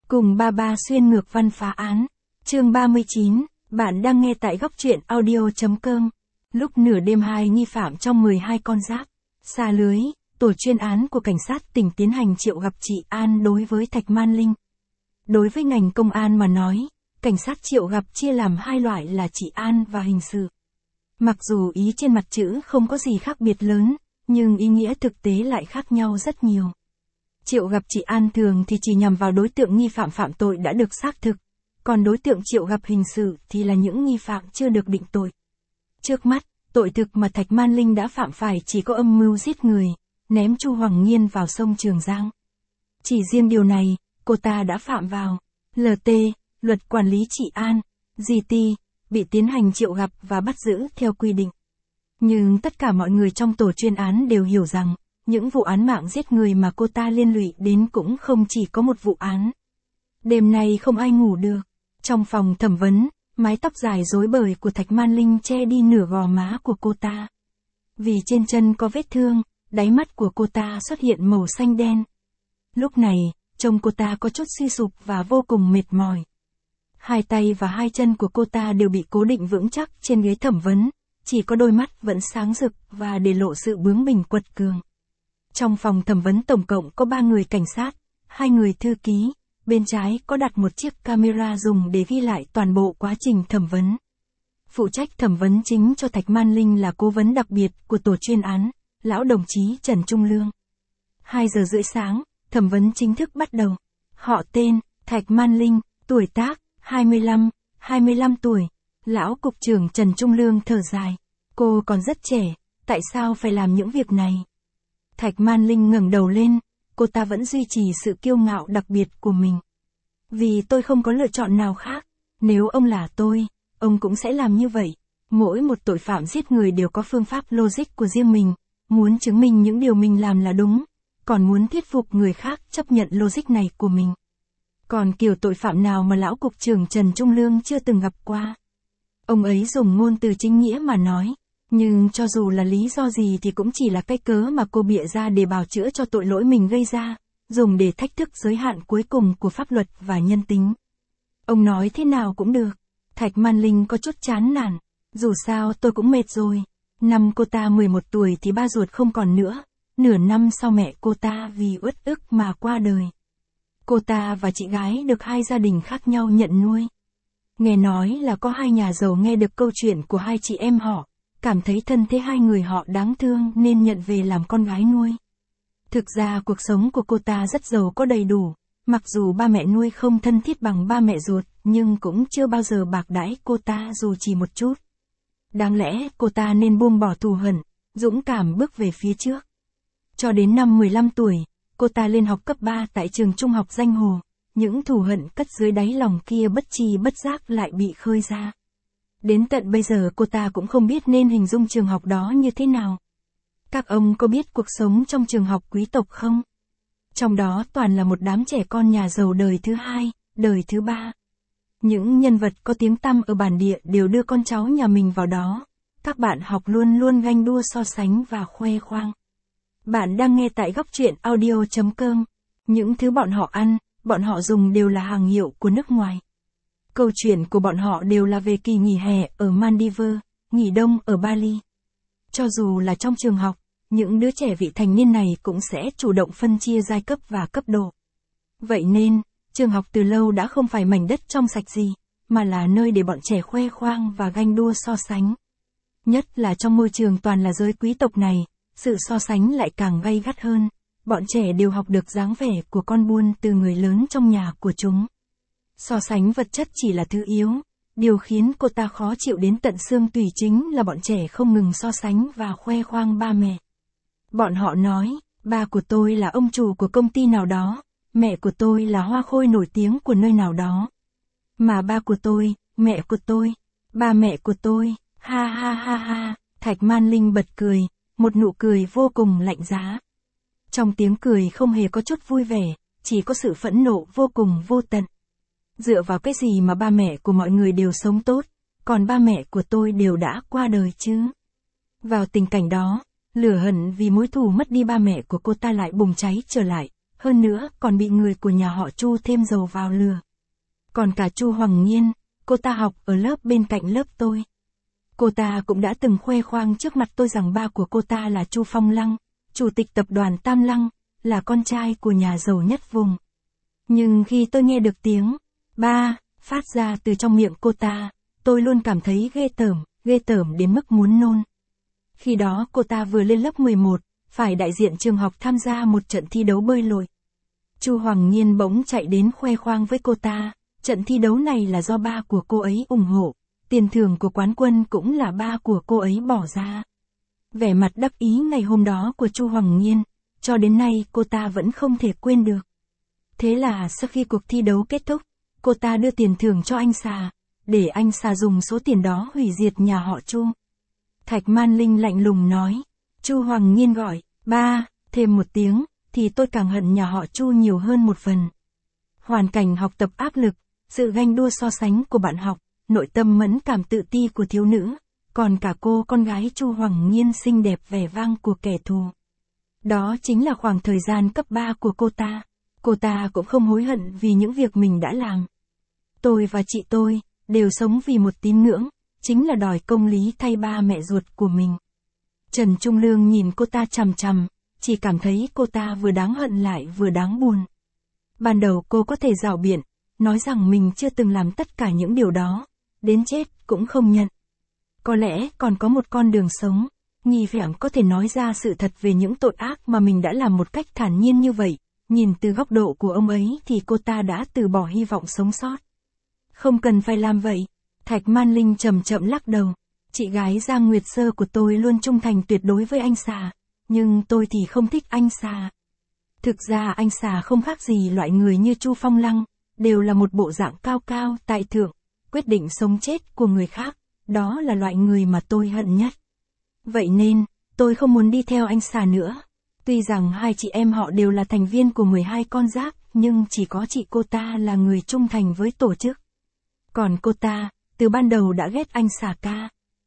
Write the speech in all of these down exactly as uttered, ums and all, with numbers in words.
Cùng ba ba xuyên ngược văn phá án. Chương ba mươi chín, bạn đang nghe tại góc truyện audio.com. Lúc nửa đêm hai nghi phạm trong mười hai con giáp, xa lưới, tổ chuyên án của cảnh sát tỉnh tiến hành triệu gặp chị An đối với Thạch Man Linh. Đối với ngành công an mà nói, cảnh sát triệu gặp chia làm hai loại là chị An và hình sự. Mặc dù ý trên mặt chữ không có gì khác biệt lớn, nhưng ý nghĩa thực tế lại khác nhau rất nhiều. Triệu gặp chị An thường thì chỉ nhằm vào đối tượng nghi phạm phạm tội đã được xác thực, còn đối tượng triệu gặp hình sự thì là những nghi phạm chưa được định tội. Trước mắt, tội thực mà Thạch Man Linh đã phạm phải chỉ có âm mưu giết người, ném Chu Hoàng Nghiên vào sông Trường Giang. Chỉ riêng điều này, cô ta đã phạm vào lờ tê, luật quản lý chị An, giê tê, bị tiến hành triệu gặp và bắt giữ theo quy định. Nhưng tất cả mọi người trong tổ chuyên án đều hiểu rằng, những vụ án mạng giết người mà cô ta liên lụy đến cũng không chỉ có một vụ án. Đêm nay không ai ngủ được. Trong phòng thẩm vấn, mái tóc dài rối bời của Thạch Man Linh che đi nửa gò má của cô ta. Vì trên chân có vết thương, đáy mắt của cô ta xuất hiện màu xanh đen. Lúc này, trông cô ta có chút suy sụp và vô cùng mệt mỏi. Hai tay và hai chân của cô ta đều bị cố định vững chắc trên ghế thẩm vấn, chỉ có đôi mắt vẫn sáng rực và để lộ sự bướng bỉnh quật cường. Trong phòng thẩm vấn tổng cộng có ba người cảnh sát, hai người thư ký, bên trái có đặt một chiếc camera dùng để ghi lại toàn bộ quá trình thẩm vấn. Phụ trách thẩm vấn chính cho Thạch Man Linh là cố vấn đặc biệt của tổ chuyên án, lão đồng chí Trần Trung Lương. hai giờ rưỡi sáng, thẩm vấn chính thức bắt đầu. Họ tên, Thạch Man Linh, tuổi tác, hai mươi lăm, hai mươi lăm tuổi. Lão cục trưởng Trần Trung Lương thở dài. Cô còn rất trẻ, tại sao phải làm những việc này? Thạch Man Linh ngẩng đầu lên, cô ta vẫn duy trì sự kiêu ngạo đặc biệt của mình. Vì tôi không có lựa chọn nào khác, nếu ông là tôi, ông cũng sẽ làm như vậy. Mỗi một tội phạm giết người đều có phương pháp logic của riêng mình, muốn chứng minh những điều mình làm là đúng, còn muốn thuyết phục người khác chấp nhận logic này của mình. Còn kiểu tội phạm nào mà lão cục trưởng Trần Trung Lương chưa từng gặp qua? Ông ấy dùng ngôn từ chính nghĩa mà nói. Nhưng cho dù là lý do gì thì cũng chỉ là cái cớ mà cô bịa ra để bào chữa cho tội lỗi mình gây ra, dùng để thách thức giới hạn cuối cùng của pháp luật và nhân tính. Ông nói thế nào cũng được. Thạch Man Linh có chút chán nản. Dù sao tôi cũng mệt rồi. Năm cô ta mười một tuổi thì ba ruột không còn nữa. Nửa năm sau mẹ cô ta vì uất ức mà qua đời. Cô ta và chị gái được hai gia đình khác nhau nhận nuôi. Nghe nói là có hai nhà giàu nghe được câu chuyện của hai chị em họ, cảm thấy thân thế hai người họ đáng thương nên nhận về làm con gái nuôi. Thực ra cuộc sống của cô ta rất giàu có đầy đủ, mặc dù ba mẹ nuôi không thân thiết bằng ba mẹ ruột, nhưng cũng chưa bao giờ bạc đãi cô ta dù chỉ một chút. Đáng lẽ cô ta nên buông bỏ thù hận, dũng cảm bước về phía trước. Cho đến năm mười lăm tuổi, cô ta lên học cấp ba tại trường trung học Danh Hồ, những thù hận cất dưới đáy lòng kia bất tri bất giác lại bị khơi ra. Đến tận bây giờ cô ta cũng không biết nên hình dung trường học đó như thế nào. Các ông có biết cuộc sống trong trường học quý tộc không? Trong đó toàn là một đám trẻ con nhà giàu đời thứ hai, đời thứ ba. Những nhân vật có tiếng tăm ở bản địa đều đưa con cháu nhà mình vào đó. Các bạn học luôn luôn ganh đua so sánh và khoe khoang. Bạn đang nghe tại góc truyện audio.com. Những thứ bọn họ ăn, bọn họ dùng đều là hàng hiệu của nước ngoài. Câu chuyện của bọn họ đều là về kỳ nghỉ hè ở Maldives, nghỉ đông ở Bali. Cho dù là trong trường học, những đứa trẻ vị thành niên này cũng sẽ chủ động phân chia giai cấp và cấp độ. Vậy nên, trường học từ lâu đã không phải mảnh đất trong sạch gì, mà là nơi để bọn trẻ khoe khoang và ganh đua so sánh. Nhất là trong môi trường toàn là giới quý tộc này, sự so sánh lại càng gay gắt hơn. Bọn trẻ đều học được dáng vẻ của con buôn từ người lớn trong nhà của chúng. So sánh vật chất chỉ là thứ yếu, điều khiến cô ta khó chịu đến tận xương tủy chính là bọn trẻ không ngừng so sánh và khoe khoang ba mẹ. Bọn họ nói, ba của tôi là ông chủ của công ty nào đó, mẹ của tôi là hoa khôi nổi tiếng của nơi nào đó. Mà ba của tôi, mẹ của tôi, ba mẹ của tôi, ha ha ha ha, Thạch Man Linh bật cười, một nụ cười vô cùng lạnh giá. Trong tiếng cười không hề có chút vui vẻ, chỉ có sự phẫn nộ vô cùng vô tận. Dựa vào cái gì mà ba mẹ của mọi người đều sống tốt, còn ba mẹ của tôi đều đã qua đời chứ? Vào tình cảnh đó, lửa hận vì mối thù mất đi ba mẹ của cô ta lại bùng cháy trở lại, hơn nữa còn bị người của nhà họ Chu thêm dầu vào lửa. Còn cả Chu Hoàng Nhiên, cô ta học ở lớp bên cạnh lớp tôi. Cô ta cũng đã từng khoe khoang trước mặt tôi rằng ba của cô ta là Chu Phong Lăng, chủ tịch tập đoàn Tam Lăng, là con trai của nhà giàu nhất vùng. Nhưng khi tôi nghe được tiếng ba phát ra từ trong miệng cô ta, tôi luôn cảm thấy ghê tởm, ghê tởm đến mức muốn nôn. Khi đó cô ta vừa lên lớp mười một, phải đại diện trường học tham gia một trận thi đấu bơi lội. Chu Hoàng Nhiên bỗng chạy đến khoe khoang với cô ta, trận thi đấu này là do ba của cô ấy ủng hộ, tiền thưởng của quán quân cũng là ba của cô ấy bỏ ra. Vẻ mặt đắc ý ngày hôm đó của Chu Hoàng Nhiên, cho đến nay cô ta vẫn không thể quên được. Thế là sau khi cuộc thi đấu kết thúc, cô ta đưa tiền thưởng cho anh Xà, để anh Xà dùng số tiền đó hủy diệt nhà họ Chu. Thạch Man Linh lạnh lùng nói, Chu Hoàng Nhiên gọi, ba, thêm một tiếng, thì tôi càng hận nhà họ Chu nhiều hơn một phần. Hoàn cảnh học tập áp lực, sự ganh đua so sánh của bạn học, nội tâm mẫn cảm tự ti của thiếu nữ, còn cả cô con gái Chu Hoàng Nhiên xinh đẹp vẻ vang của kẻ thù. Đó chính là khoảng thời gian cấp ba của cô ta. Cô ta cũng không hối hận vì những việc mình đã làm. Tôi và chị tôi đều sống vì một tín ngưỡng, chính là đòi công lý thay ba mẹ ruột của mình. Trần Trung Lương nhìn cô ta chằm chằm, chỉ cảm thấy cô ta vừa đáng hận lại vừa đáng buồn. Ban đầu cô có thể rảo biện, nói rằng mình chưa từng làm tất cả những điều đó, đến chết cũng không nhận. Có lẽ còn có một con đường sống, nghi phạm có thể nói ra sự thật về những tội ác mà mình đã làm một cách thản nhiên như vậy. Nhìn từ góc độ của ông ấy thì cô ta đã từ bỏ hy vọng sống sót. Không cần phải làm vậy. Thạch Man Linh chậm chậm lắc đầu. Chị gái Giang Nguyệt Sơ của tôi luôn trung thành tuyệt đối với anh Xà, nhưng tôi thì không thích anh Xà. Thực ra anh Xà không khác gì loại người như Chu Phong Lăng, đều là một bộ dạng cao cao, tại thượng, quyết định sống chết của người khác, đó là loại người mà tôi hận nhất. Vậy nên, tôi không muốn đi theo anh Xà nữa. Tuy rằng hai chị em họ đều là thành viên của mười hai con giáp, nhưng chỉ có chị cô ta là người trung thành với tổ chức. Còn cô ta, từ ban đầu đã ghét anh Xà ca.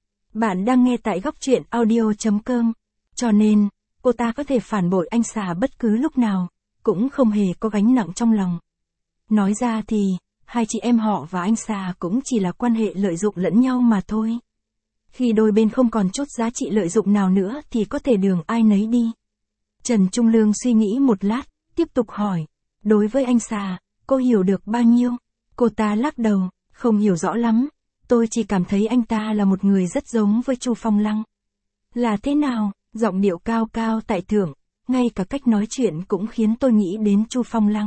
Bạn đang nghe tại góc truyện audio chấm com, cho nên, cô ta có thể phản bội anh Xà bất cứ lúc nào, cũng không hề có gánh nặng trong lòng. Nói ra thì, hai chị em họ và anh Xà cũng chỉ là quan hệ lợi dụng lẫn nhau mà thôi. Khi đôi bên không còn chút giá trị lợi dụng nào nữa thì có thể đường ai nấy đi. Trần Trung Lương suy nghĩ một lát, tiếp tục hỏi, đối với anh Xà, cô hiểu được bao nhiêu? Cô ta lắc đầu, không hiểu rõ lắm, tôi chỉ cảm thấy anh ta là một người rất giống với Chu Phong Lăng. Là thế nào? Giọng điệu cao cao tại thượng, ngay cả cách nói chuyện cũng khiến tôi nghĩ đến Chu Phong Lăng.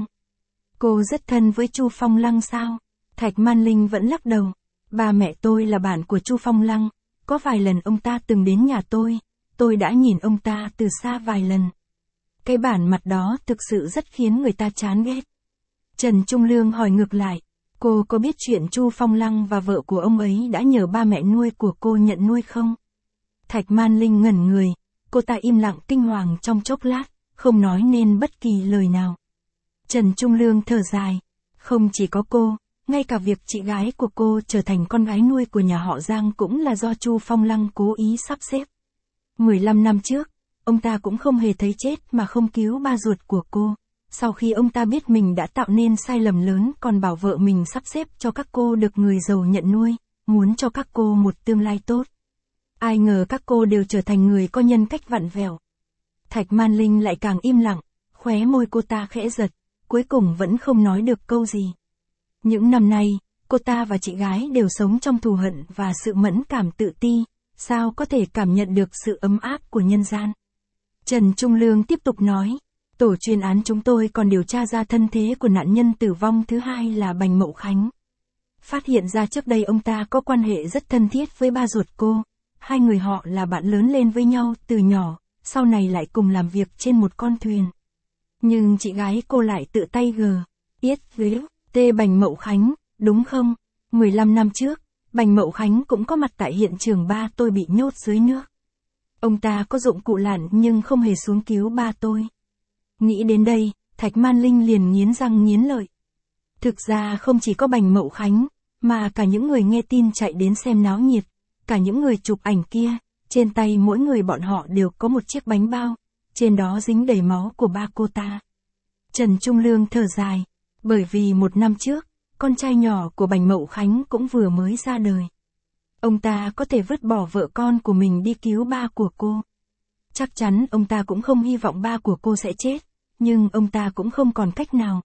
Cô rất thân với Chu Phong Lăng sao? Thạch Man Linh vẫn lắc đầu, ba mẹ tôi là bạn của Chu Phong Lăng, có vài lần ông ta từng đến nhà tôi, tôi đã nhìn ông ta từ xa vài lần. Cái bản mặt đó thực sự rất khiến người ta chán ghét. Trần Trung Lương hỏi ngược lại, cô có biết chuyện Chu Phong Lăng và vợ của ông ấy đã nhờ ba mẹ nuôi của cô nhận nuôi không? Thạch Man Linh ngẩn người, cô ta im lặng kinh hoàng trong chốc lát, không nói nên bất kỳ lời nào. Trần Trung Lương thở dài, không chỉ có cô, ngay cả việc chị gái của cô trở thành con gái nuôi của nhà họ Giang cũng là do Chu Phong Lăng cố ý sắp xếp. mười lăm năm trước, ông ta cũng không hề thấy chết mà không cứu ba ruột của cô. Sau khi ông ta biết mình đã tạo nên sai lầm lớn còn bảo vợ mình sắp xếp cho các cô được người giàu nhận nuôi, muốn cho các cô một tương lai tốt. Ai ngờ các cô đều trở thành người có nhân cách vặn vẹo. Thạch Man Linh lại càng im lặng, khóe môi cô ta khẽ giật, cuối cùng vẫn không nói được câu gì. Những năm nay, cô ta và chị gái đều sống trong thù hận và sự mẫn cảm tự ti, sao có thể cảm nhận được sự ấm áp của nhân gian. Trần Trung Lương tiếp tục nói, tổ chuyên án chúng tôi còn điều tra ra thân thế của nạn nhân tử vong thứ hai là Bành Mậu Khánh. Phát hiện ra trước đây ông ta có quan hệ rất thân thiết với ba ruột cô, hai người họ là bạn lớn lên với nhau từ nhỏ, sau này lại cùng làm việc trên một con thuyền. Nhưng chị gái cô lại tự tay gờ, yết ghế, tê Bành Mậu Khánh, đúng không? mười lăm năm trước, Bành Mậu Khánh cũng có mặt tại hiện trường ba tôi bị nhốt dưới nước. Ông ta có dụng cụ lặn nhưng không hề xuống cứu ba tôi. Nghĩ đến đây, Thạch Man Linh liền nghiến răng nghiến lợi. Thực ra không chỉ có Bành Mậu Khánh, mà cả những người nghe tin chạy đến xem náo nhiệt, cả những người chụp ảnh kia, trên tay mỗi người bọn họ đều có một chiếc bánh bao, trên đó dính đầy máu của ba cô ta. Trần Trung Lương thở dài, bởi vì một năm trước, con trai nhỏ của Bành Mậu Khánh cũng vừa mới ra đời. Ông ta có thể vứt bỏ vợ con của mình đi cứu ba của cô. Chắc chắn ông ta cũng không hy vọng ba của cô sẽ chết, nhưng ông ta cũng không còn cách nào.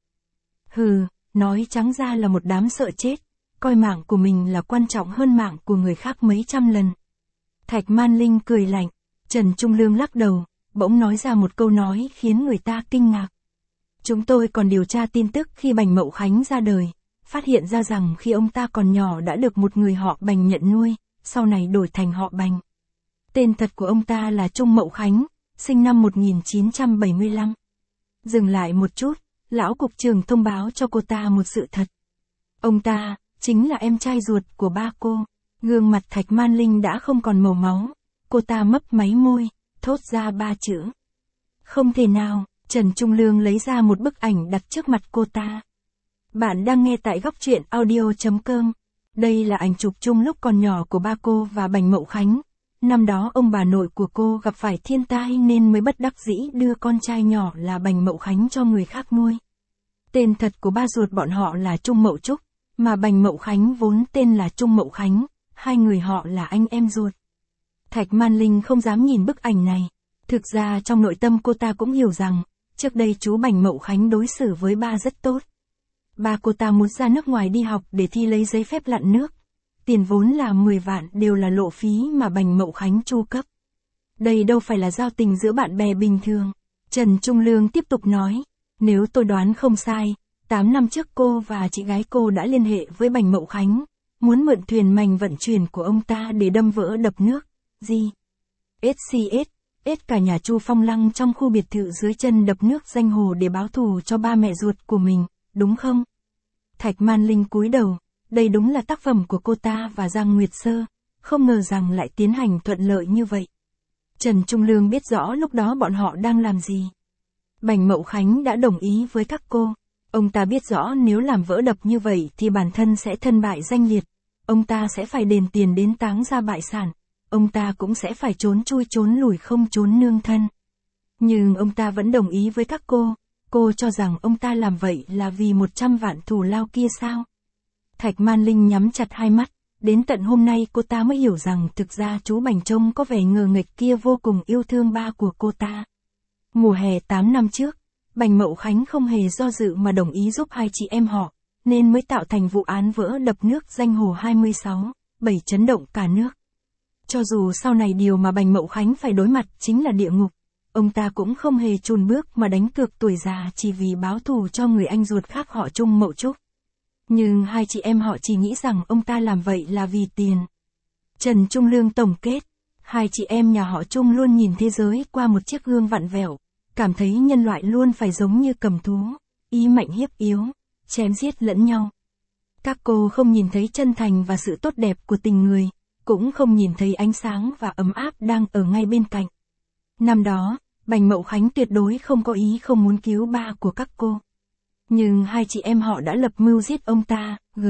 Hừ, nói trắng ra là một đám sợ chết, coi mạng của mình là quan trọng hơn mạng của người khác mấy trăm lần. Thạch Man Linh cười lạnh, Trần Trung Lương lắc đầu, bỗng nói ra một câu nói khiến người ta kinh ngạc. Chúng tôi còn điều tra tin tức khi Bành Mậu Khánh ra đời, phát hiện ra rằng khi ông ta còn nhỏ đã được một người họ Bành nhận nuôi, sau này đổi thành họ Bành. Tên thật của ông ta là Trung Mậu Khánh, sinh năm một nghìn chín trăm bảy mươi lăm. Dừng lại một chút, lão cục trưởng thông báo cho cô ta một sự thật. Ông ta, chính là em trai ruột của ba cô. Gương mặt Thạch Man Linh đã không còn màu máu, cô ta mấp máy môi, thốt ra ba chữ. Không thể nào, Trần Trung Lương lấy ra một bức ảnh đặt trước mặt cô ta. Bạn đang nghe tại góc truyện audio chấm com. Đây là ảnh chụp chung lúc còn nhỏ của ba cô và Bành Mậu Khánh. Năm đó ông bà nội của cô gặp phải thiên tai nên mới bất đắc dĩ đưa con trai nhỏ là Bành Mậu Khánh cho người khác nuôi. Tên thật của ba ruột bọn họ là Trung Mậu Trúc, mà Bành Mậu Khánh vốn tên là Trung Mậu Khánh, hai người họ là anh em ruột. Thạch Man Linh không dám nhìn bức ảnh này. Thực ra trong nội tâm cô ta cũng hiểu rằng, trước đây chú Bành Mậu Khánh đối xử với ba rất tốt. Ba cô ta muốn ra nước ngoài đi học để thi lấy giấy phép lặn nước. Tiền vốn là mười vạn đều là lộ phí mà Bành Mậu Khánh chu cấp. Đây đâu phải là giao tình giữa bạn bè bình thường. Trần Trung Lương tiếp tục nói, nếu tôi đoán không sai, tám năm trước cô và chị gái cô đã liên hệ với Bành Mậu Khánh, muốn mượn thuyền mành vận chuyển của ông ta để đâm vỡ đập nước. Gì? ét xê ét, ét cả nhà Chu Phong Lăng trong khu biệt thự dưới chân đập nước danh hồ để báo thù cho ba mẹ ruột của mình, đúng không? Thạch Man Linh cúi đầu, đây đúng là tác phẩm của cô ta và Giang Nguyệt Sơ, không ngờ rằng lại tiến hành thuận lợi như vậy. Trần Trung Lương biết rõ lúc đó bọn họ đang làm gì. Bành Mậu Khánh đã đồng ý với các cô. Ông ta biết rõ nếu làm vỡ đập như vậy thì bản thân sẽ thân bại danh liệt. Ông ta sẽ phải đền tiền đến táng ra bại sản. Ông ta cũng sẽ phải trốn chui trốn lùi không trốn nương thân. Nhưng ông ta vẫn đồng ý với các cô. Cô cho rằng ông ta làm vậy là vì một trăm vạn thù lao kia sao? Thạch Man Linh nhắm chặt hai mắt. Đến tận hôm nay cô ta mới hiểu rằng thực ra chú Bành trông có vẻ ngờ nghệch kia vô cùng yêu thương ba của cô ta. Mùa hè tám năm trước, Bành Mậu Khánh không hề do dự mà đồng ý giúp hai chị em họ, nên mới tạo thành vụ án vỡ đập nước danh hồ hai mươi sáu, bảy chấn động cả nước. Cho dù sau này điều mà Bành Mậu Khánh phải đối mặt chính là địa ngục, ông ta cũng không hề chùn bước mà đánh cược tuổi già chỉ vì báo thù cho người anh ruột khác họ Trung Mậu Trúc. Nhưng hai chị em họ chỉ nghĩ rằng ông ta làm vậy là vì tiền. Trần Trung Lương tổng kết, hai chị em nhà họ Trung luôn nhìn thế giới qua một chiếc gương vặn vẹo, cảm thấy nhân loại luôn phải giống như cầm thú, ý mạnh hiếp yếu, chém giết lẫn nhau. Các cô không nhìn thấy chân thành và sự tốt đẹp của tình người, cũng không nhìn thấy ánh sáng và ấm áp đang ở ngay bên cạnh. Năm đó, Bành Mậu Khánh tuyệt đối không có ý không muốn cứu ba của các cô. Nhưng hai chị em họ đã lập mưu giết ông ta, g.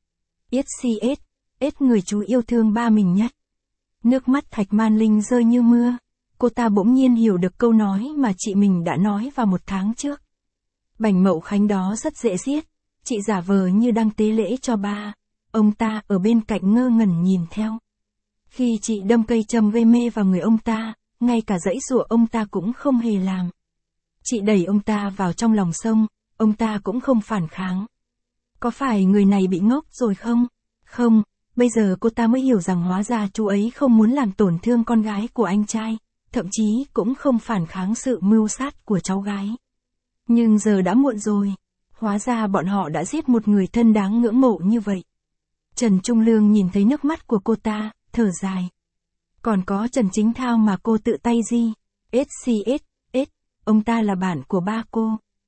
ét xê ét, ét người chú yêu thương ba mình nhất. Nước mắt Thạch Man Linh rơi như mưa. Cô ta bỗng nhiên hiểu được câu nói mà chị mình đã nói vào một tháng trước. Bành Mậu Khánh đó rất dễ giết. Chị giả vờ như đang tế lễ cho ba. Ông ta ở bên cạnh ngơ ngẩn nhìn theo. Khi chị đâm cây châm gây mê vào người ông ta, ngay cả giãy giụa ông ta cũng không hề làm. Chị đẩy ông ta vào trong lòng sông, ông ta cũng không phản kháng. Có phải người này bị ngốc rồi không? Không, bây giờ cô ta mới hiểu rằng hóa ra chú ấy không muốn làm tổn thương con gái của anh trai, thậm chí cũng không phản kháng sự mưu sát của cháu gái. Nhưng giờ đã muộn rồi, hóa ra bọn họ đã giết một người thân đáng ngưỡng mộ như vậy. Trần Trung Lương nhìn thấy nước mắt của cô ta, thở dài. Còn có Trần Chính Thao mà cô tự tay di, ét xê ét, ét, ông ta là bạn của ba cô.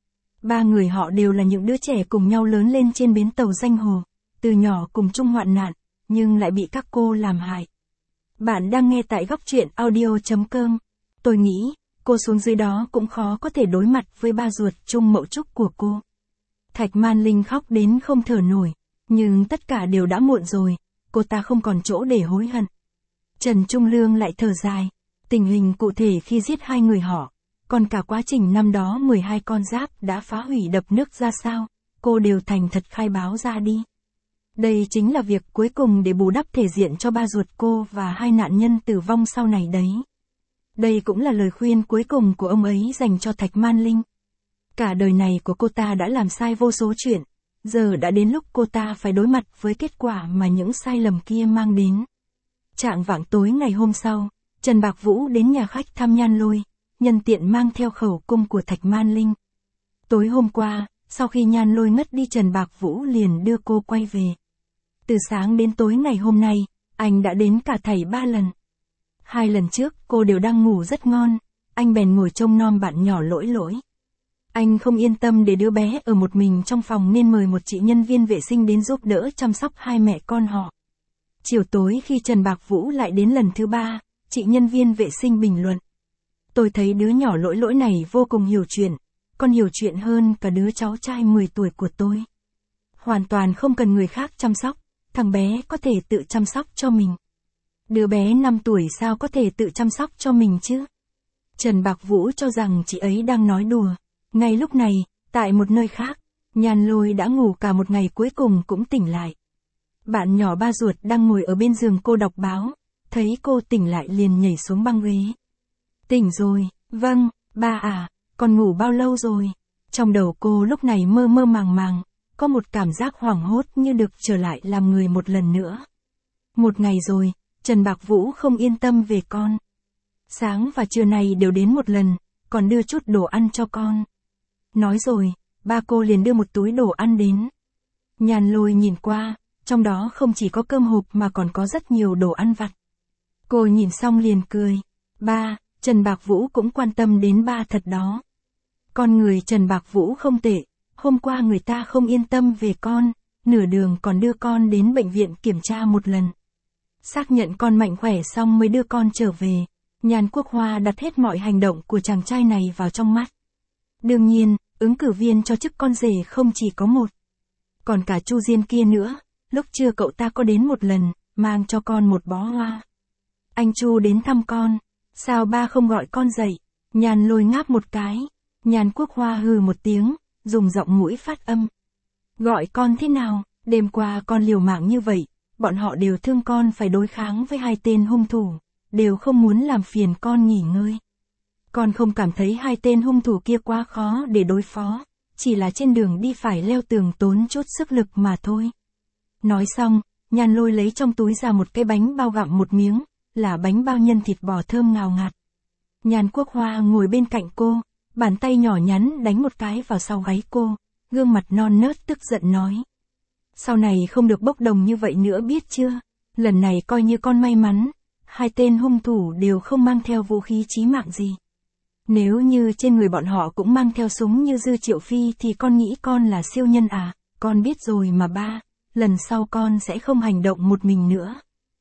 Ba người họ đều là những đứa trẻ cùng nhau lớn lên trên bến tàu danh hồ, từ nhỏ cùng chung hoạn nạn, nhưng lại bị các cô làm hại. Bạn đang nghe tại góc truyện audio chấm com. Tôi nghĩ, cô xuống dưới đó cũng khó có thể đối mặt với ba ruột Trung Mậu Trúc của cô. Thạch Man Linh khóc đến không thở nổi, nhưng tất cả đều đã muộn rồi, cô ta không còn chỗ để hối hận. Trần Trung Lương lại thở dài, tình hình cụ thể khi giết hai người họ, còn cả quá trình năm đó mười hai con giáp đã phá hủy đập nước ra sao, cô đều thành thật khai báo ra đi. Đây chính là việc cuối cùng để bù đắp thể diện cho ba ruột cô và hai nạn nhân tử vong sau này đấy. Đây cũng là lời khuyên cuối cùng của ông ấy dành cho Thạch Man Linh. Cả đời này của cô ta đã làm sai vô số chuyện, giờ đã đến lúc cô ta phải đối mặt với kết quả mà những sai lầm kia mang đến. Chạng vạng tối ngày hôm sau, Trần Bạc Vũ đến nhà khách thăm Nhan Lôi, nhân tiện mang theo khẩu cung của Thạch Man Linh. Tối hôm qua, sau khi Nhan Lôi ngất đi, Trần Bạc Vũ liền đưa cô quay về. Từ sáng đến tối ngày hôm nay, anh đã đến cả thảy ba lần. Hai lần trước cô đều đang ngủ rất ngon, anh bèn ngồi trông nom bạn nhỏ Lỗi Lỗi. Anh không yên tâm để đứa bé ở một mình trong phòng nên mời một chị nhân viên vệ sinh đến giúp đỡ chăm sóc hai mẹ con họ. Chiều tối khi Trần Bạc Vũ lại đến lần thứ ba, chị nhân viên vệ sinh bình luận. Tôi thấy đứa nhỏ Lỗi Lỗi này vô cùng hiểu chuyện, còn hiểu chuyện hơn cả đứa cháu trai mười tuổi của tôi. Hoàn toàn không cần người khác chăm sóc, thằng bé có thể tự chăm sóc cho mình. Đứa bé năm tuổi sao có thể tự chăm sóc cho mình chứ? Trần Bạc Vũ cho rằng chị ấy đang nói đùa. Ngay lúc này, tại một nơi khác, Nhan Lôi đã ngủ cả một ngày cuối cùng cũng tỉnh lại. Bạn nhỏ ba ruột đang ngồi ở bên giường cô đọc báo, thấy cô tỉnh lại liền nhảy xuống băng ghế. Tỉnh rồi, vâng, ba à, con ngủ bao lâu rồi? Trong đầu cô lúc này mơ mơ màng màng, có một cảm giác hoảng hốt như được trở lại làm người một lần nữa. Một ngày rồi, Trần Bạc Vũ không yên tâm về con. Sáng và trưa này đều đến một lần, còn đưa chút đồ ăn cho con. Nói rồi, ba cô liền đưa một túi đồ ăn đến. Nhan Lôi nhìn qua, trong đó không chỉ có cơm hộp mà còn có rất nhiều đồ ăn vặt. Cô nhìn xong liền cười. Ba, Trần Bạc Vũ cũng quan tâm đến ba thật đó. Con người Trần Bạc Vũ không tệ, hôm qua người ta không yên tâm về con, nửa đường còn đưa con đến bệnh viện kiểm tra một lần. Xác nhận con mạnh khỏe xong mới đưa con trở về. Nhan Quốc Hoa đặt hết mọi hành động của chàng trai này vào trong mắt. Đương nhiên, ứng cử viên cho chức con rể không chỉ có một. Còn cả Chu Diên kia nữa, lúc trưa cậu ta có đến một lần, mang cho con một bó hoa. Anh Chu đến thăm con, sao ba không gọi con dậy? Nhan Lôi ngáp một cái. Nhan Quốc Hoa hừ một tiếng, dùng giọng mũi phát âm. Gọi con thế nào, đêm qua con liều mạng như vậy, bọn họ đều thương con phải đối kháng với hai tên hung thủ, đều không muốn làm phiền con nghỉ ngơi. Con không cảm thấy hai tên hung thủ kia quá khó để đối phó, chỉ là trên đường đi phải leo tường tốn chút sức lực mà thôi. Nói xong, Nhan Lôi lấy trong túi ra một cái bánh bao gặm một miếng, là bánh bao nhân thịt bò thơm ngào ngạt. Nhan Quốc Hoa ngồi bên cạnh cô, bàn tay nhỏ nhắn đánh một cái vào sau gáy cô, gương mặt non nớt tức giận nói. Sau này không được bốc đồng như vậy nữa biết chưa, lần này coi như con may mắn, hai tên hung thủ đều không mang theo vũ khí chí mạng gì. Nếu như trên người bọn họ cũng mang theo súng như Dư Triệu Phi thì con nghĩ con là siêu nhân à, con biết rồi mà ba, lần sau con sẽ không hành động một mình nữa.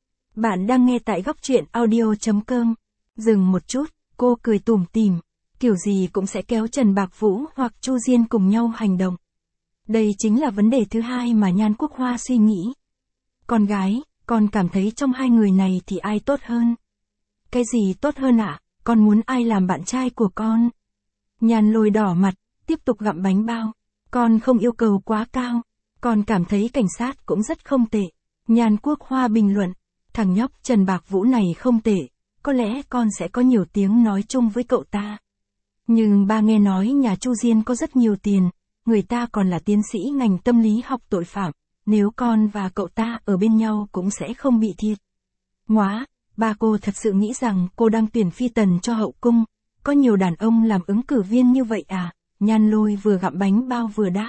Bạn đang nghe tại góc truyện audio chấm com. Dừng một chút, cô cười tủm tỉm, kiểu gì cũng sẽ kéo Trần Bạc Vũ hoặc Chu Diên cùng nhau hành động. Đây chính là vấn đề thứ hai mà Nhan Quốc Hoa suy nghĩ. Con gái, con cảm thấy trong hai người này thì ai tốt hơn? Cái gì tốt hơn ạ? À? Con muốn ai làm bạn trai của con? Nhan Lôi đỏ mặt, tiếp tục gặm bánh bao. Con không yêu cầu quá cao. Con cảm thấy cảnh sát cũng rất không tệ. Nhan Quốc Hoa bình luận. Thằng nhóc Trần Bạc Vũ này không tệ. Có lẽ con sẽ có nhiều tiếng nói chung với cậu ta. Nhưng ba nghe nói nhà Chu Diên có rất nhiều tiền. Người ta còn là tiến sĩ ngành tâm lý học tội phạm. Nếu con và cậu ta ở bên nhau cũng sẽ không bị thiệt. Ngoá, ba cô thật sự nghĩ rằng cô đang tuyển phi tần cho hậu cung. Có nhiều đàn ông làm ứng cử viên như vậy à? Nhan Lôi vừa gặm bánh bao vừa đáp.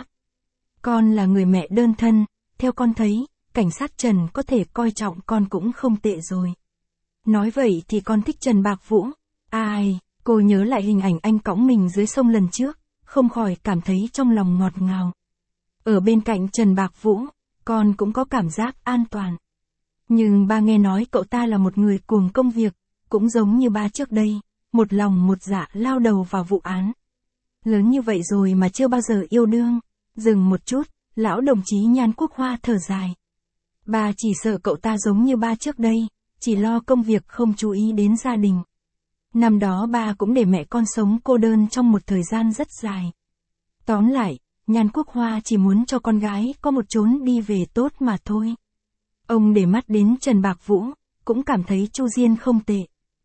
Con là người mẹ đơn thân, theo con thấy, cảnh sát Trần có thể coi trọng con cũng không tệ rồi. Nói vậy thì con thích Trần Bạc Vũ. Ai, cô nhớ lại hình ảnh anh cõng mình dưới sông lần trước, không khỏi cảm thấy trong lòng ngọt ngào. Ở bên cạnh Trần Bạc Vũ, con cũng có cảm giác an toàn. Nhưng ba nghe nói cậu ta là một người cuồng công việc, cũng giống như ba trước đây, một lòng một dạ lao đầu vào vụ án. Lớn như vậy rồi mà chưa bao giờ yêu đương. Dừng một chút, lão đồng chí Nhan Quốc Hoa thở dài. Ba chỉ sợ cậu ta giống như ba trước đây, chỉ lo công việc không chú ý đến gia đình. Năm đó ba cũng để mẹ con sống cô đơn trong một thời gian rất dài. Tóm lại, Nhan Quốc Hoa chỉ muốn cho con gái có một chốn đi về tốt mà thôi. Ông để mắt đến Trần Bạc Vũ, cũng cảm thấy Chu Diên không tệ.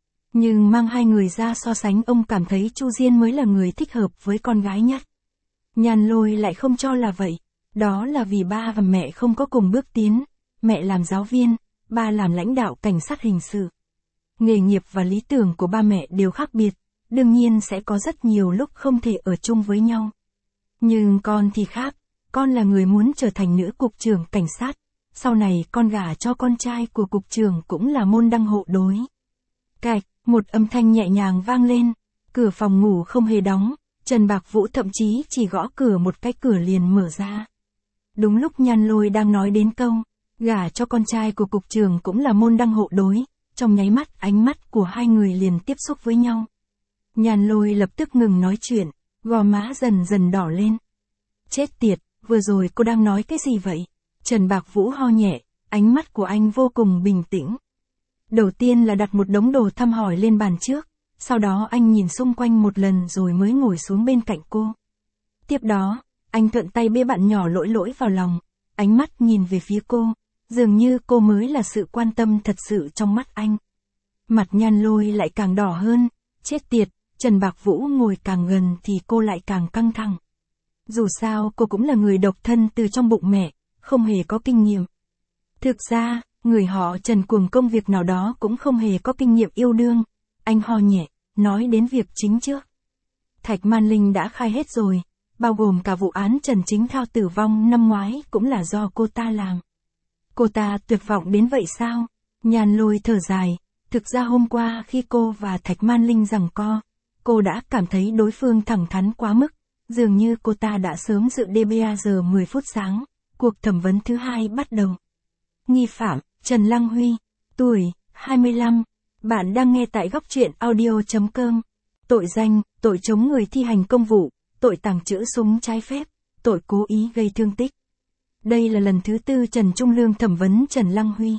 Nhưng mang hai người ra so sánh, ông cảm thấy Chu Diên mới là người thích hợp với con gái nhất. Nhan Lôi lại không cho là vậy. Đó là vì ba và mẹ không có cùng bước tiến. Mẹ làm giáo viên, ba làm lãnh đạo cảnh sát hình sự. Nghề nghiệp và lý tưởng của ba mẹ đều khác biệt, đương nhiên sẽ có rất nhiều lúc không thể ở chung với nhau. Nhưng con thì khác, con là người muốn trở thành nữ cục trưởng cảnh sát, sau này con gả cho con trai của cục trưởng cũng là môn đăng hộ đối. Cạch, một âm thanh nhẹ nhàng vang lên, cửa phòng ngủ không hề đóng, Trần Bạc Vũ thậm chí chỉ gõ cửa một cái cửa liền mở ra. Đúng lúc Nhan Lôi đang nói đến câu, gả cho con trai của cục trưởng cũng là môn đăng hộ đối, trong nháy mắt ánh mắt của hai người liền tiếp xúc với nhau. Nhan Lôi lập tức ngừng nói chuyện, gò má dần dần đỏ lên. Chết tiệt, vừa rồi cô đang nói cái gì vậy? Trần Bạc Vũ ho nhẹ, ánh mắt của anh vô cùng bình tĩnh. Đầu tiên là đặt một đống đồ thăm hỏi lên bàn trước, sau đó anh nhìn xung quanh một lần rồi mới ngồi xuống bên cạnh cô. Tiếp đó, anh thuận tay bế bạn nhỏ Lỗi Lỗi vào lòng, ánh mắt nhìn về phía cô, dường như cô mới là sự quan tâm thật sự trong mắt anh. Mặt Nhan Lôi lại càng đỏ hơn, chết tiệt, Trần Bạc Vũ ngồi càng gần thì cô lại càng căng thẳng. Dù sao cô cũng là người độc thân từ trong bụng mẹ, không hề có kinh nghiệm. Thực ra, người họ Trần cuồng công việc nào đó cũng không hề có kinh nghiệm yêu đương. Anh ho nhẹ, nói đến việc chính trước. Thạch Man Linh đã khai hết rồi, bao gồm cả vụ án Trần Chính Thao tử vong năm ngoái cũng là do cô ta làm. Cô ta tuyệt vọng đến vậy sao? Nhan Lôi thở dài, thực ra hôm qua khi cô và Thạch Man Linh giằng co, cô đã cảm thấy đối phương thẳng thắn quá mức, dường như cô ta đã sớm dự đê bê a giờ mười phút sáng, cuộc thẩm vấn thứ hai bắt đầu. Nghi phạm, Trần Lăng Huy, tuổi, hai mươi lăm, bạn đang nghe tại góc truyện audio chấm com. Tội danh, tội chống người thi hành công vụ, tội tàng trữ súng trái phép, tội cố ý gây thương tích. Đây là lần thứ tư Trần Trung Lương thẩm vấn Trần Lăng Huy.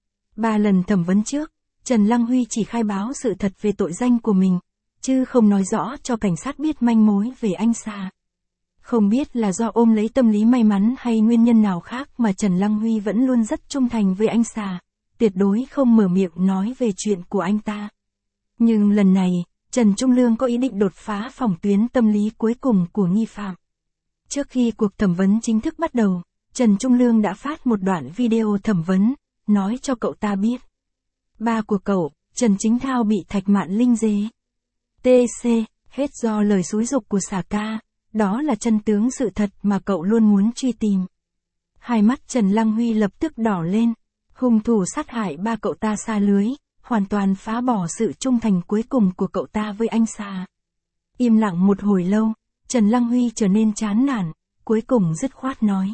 Ba lần thẩm vấn trước, Trần Lăng Huy chỉ khai báo sự thật về tội danh của mình, chứ không nói rõ cho cảnh sát biết manh mối về anh Sa. Không biết là do ôm lấy tâm lý may mắn hay nguyên nhân nào khác mà Trần Lăng Huy vẫn luôn rất trung thành với anh Sa, tuyệt đối không mở miệng nói về chuyện của anh ta. Nhưng lần này, Trần Trung Lương có ý định đột phá phòng tuyến tâm lý cuối cùng của nghi phạm. Trước khi cuộc thẩm vấn chính thức bắt đầu, Trần Trung Lương đã phát một đoạn video thẩm vấn, nói cho cậu ta biết. Ba của cậu, Trần Chính Thao bị Thạch Mạn Linh dế. tê xê, hết do lời xúi giục của Xà Ca, đó là chân tướng sự thật mà cậu luôn muốn truy tìm. Hai mắt Trần Lăng Huy lập tức đỏ lên, hung thủ sát hại ba cậu ta xa lưới, hoàn toàn phá bỏ sự trung thành cuối cùng của cậu ta với anh Sa. Im lặng một hồi lâu, Trần Lăng Huy trở nên chán nản, cuối cùng dứt khoát nói.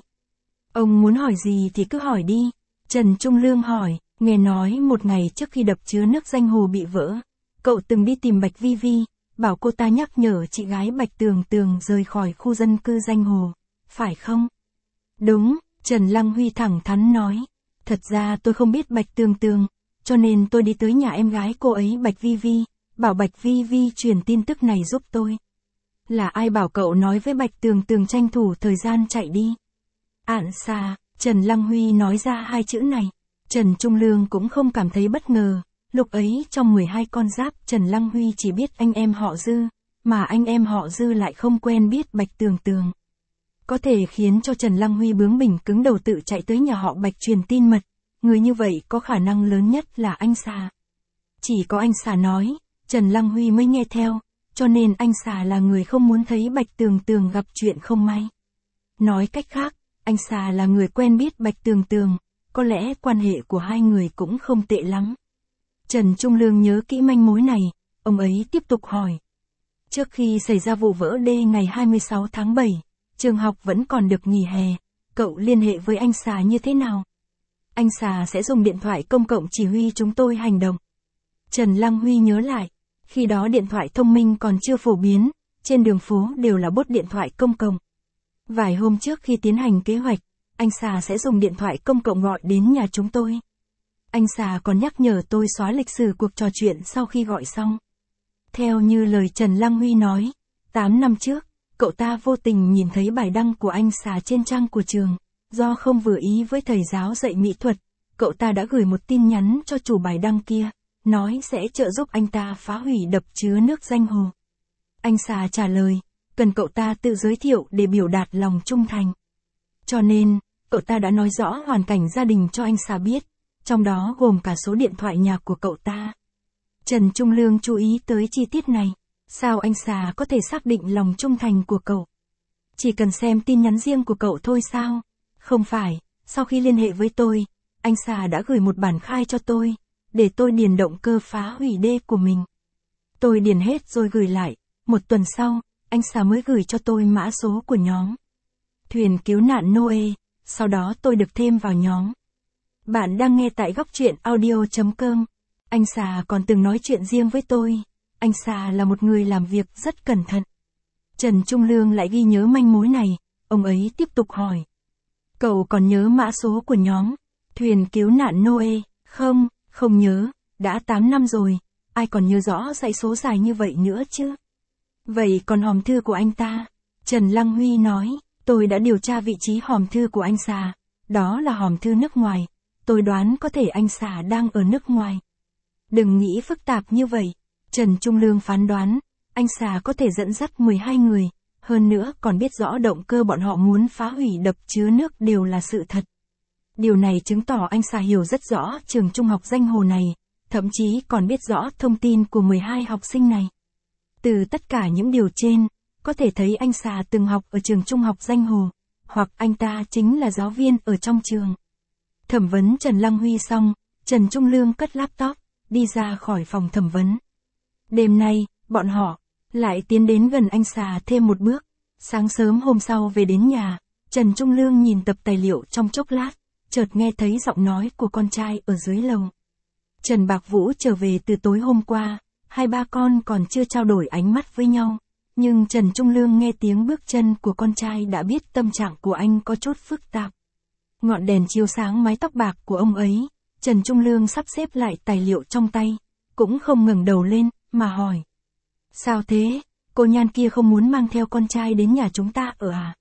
Ông muốn hỏi gì thì cứ hỏi đi. Trần Trung Lương hỏi, nghe nói một ngày trước khi đập chứa nước Danh Hồ bị vỡ, cậu từng đi tìm Bạch Vi Vi, bảo cô ta nhắc nhở chị gái Bạch Tường Tường rời khỏi khu dân cư Danh Hồ, phải không? Đúng, Trần Lăng Huy thẳng thắn nói. Thật ra tôi không biết Bạch Tường Tường, cho nên tôi đi tới nhà em gái cô ấy Bạch Vi Vi, bảo Bạch Vi Vi truyền tin tức này giúp tôi. Là ai bảo cậu nói với Bạch Tường Tường tranh thủ thời gian chạy đi? Ản Sa, Trần Lăng Huy nói ra hai chữ này. Trần Trung Lương cũng không cảm thấy bất ngờ, lúc ấy trong mười hai con giáp Trần Lăng Huy chỉ biết anh em họ Dư, mà anh em họ Dư lại không quen biết Bạch Tường Tường. Có thể khiến cho Trần Lăng Huy bướng bỉnh cứng đầu tự chạy tới nhà họ Bạch truyền tin mật, người như vậy có khả năng lớn nhất là anh Sa. Chỉ có anh Sa nói, Trần Lăng Huy mới nghe theo, cho nên anh Sa là người không muốn thấy Bạch Tường Tường gặp chuyện không may. Nói cách khác, anh Sa là người quen biết Bạch Tường Tường, có lẽ quan hệ của hai người cũng không tệ lắm. Trần Trung Lương nhớ kỹ manh mối này, ông ấy tiếp tục hỏi. Trước khi xảy ra vụ vỡ đê ngày hai mươi sáu tháng bảy, trường học vẫn còn được nghỉ hè, cậu liên hệ với anh Sa như thế nào? Anh Sa sẽ dùng điện thoại công cộng chỉ huy chúng tôi hành động. Trần Lăng Huy nhớ lại, khi đó điện thoại thông minh còn chưa phổ biến, trên đường phố đều là bốt điện thoại công cộng. Vài hôm trước khi tiến hành kế hoạch, anh Sa sẽ dùng điện thoại công cộng gọi đến nhà chúng tôi. Anh Sa còn nhắc nhở tôi xóa lịch sử cuộc trò chuyện sau khi gọi xong. Theo như lời Trần Lăng Huy nói, tám năm trước, cậu ta vô tình nhìn thấy bài đăng của anh Xà trên trang của trường. Do không vừa ý với thầy giáo dạy mỹ thuật, cậu ta đã gửi một tin nhắn cho chủ bài đăng kia, nói sẽ trợ giúp anh ta phá hủy đập chứa nước Danh Hồ. Anh Xà trả lời, cần cậu ta tự giới thiệu để biểu đạt lòng trung thành. Cho nên, cậu ta đã nói rõ hoàn cảnh gia đình cho anh Xà biết, trong đó gồm cả số điện thoại nhà của cậu ta. Trần Trung Lương chú ý tới chi tiết này, sao anh Xà có thể xác định lòng trung thành của cậu? Chỉ cần xem tin nhắn riêng của cậu thôi sao? Không phải, sau khi liên hệ với tôi, anh Xà đã gửi một bản khai cho tôi, để tôi điền động cơ phá hủy đê của mình. Tôi điền hết rồi gửi lại, một tuần sau, anh Xà mới gửi cho tôi mã số của nhóm Thuyền Cứu Nạn Noe, sau đó tôi được thêm vào nhóm. Bạn đang nghe tại góc truyện audio chấm com. Anh Xà còn từng nói chuyện riêng với tôi, anh Xà là một người làm việc rất cẩn thận. Trần Trung Lương lại ghi nhớ manh mối này, ông ấy tiếp tục hỏi. Cậu còn nhớ mã số của nhóm Thuyền Cứu Nạn Noe, không, không nhớ, đã tám năm rồi, ai còn nhớ rõ dãy số dài như vậy nữa chứ? Vậy còn hòm thư của anh ta? Trần Lăng Huy nói, tôi đã điều tra vị trí hòm thư của anh Xà, đó là hòm thư nước ngoài, tôi đoán có thể anh Xà đang ở nước ngoài. Đừng nghĩ phức tạp như vậy, Trần Trung Lương phán đoán, anh Xà có thể dẫn dắt mười hai người, hơn nữa còn biết rõ động cơ bọn họ muốn phá hủy đập chứa nước đều là sự thật. Điều này chứng tỏ anh Xà hiểu rất rõ trường trung học Danh Hồ này, thậm chí còn biết rõ thông tin của mười hai học sinh này. Từ tất cả những điều trên, có thể thấy anh Xà từng học ở trường trung học Danh Hồ, hoặc anh ta chính là giáo viên ở trong trường. Thẩm vấn Trần Lăng Huy xong, Trần Trung Lương cất laptop, đi ra khỏi phòng thẩm vấn. Đêm nay, bọn họ lại tiến đến gần anh Xà thêm một bước. Sáng sớm hôm sau về đến nhà, Trần Trung Lương nhìn tập tài liệu trong chốc lát, chợt nghe thấy giọng nói của con trai ở dưới lầu. Trần Bạc Vũ trở về từ tối hôm qua, hai ba con còn chưa trao đổi ánh mắt với nhau, nhưng Trần Trung Lương nghe tiếng bước chân của con trai đã biết tâm trạng của anh có chút phức tạp. Ngọn đèn chiếu sáng mái tóc bạc của ông ấy, Trần Trung Lương sắp xếp lại tài liệu trong tay, cũng không ngẩng đầu lên, mà hỏi. Sao thế, cô Nhan kia không muốn mang theo con trai đến nhà chúng ta ở à?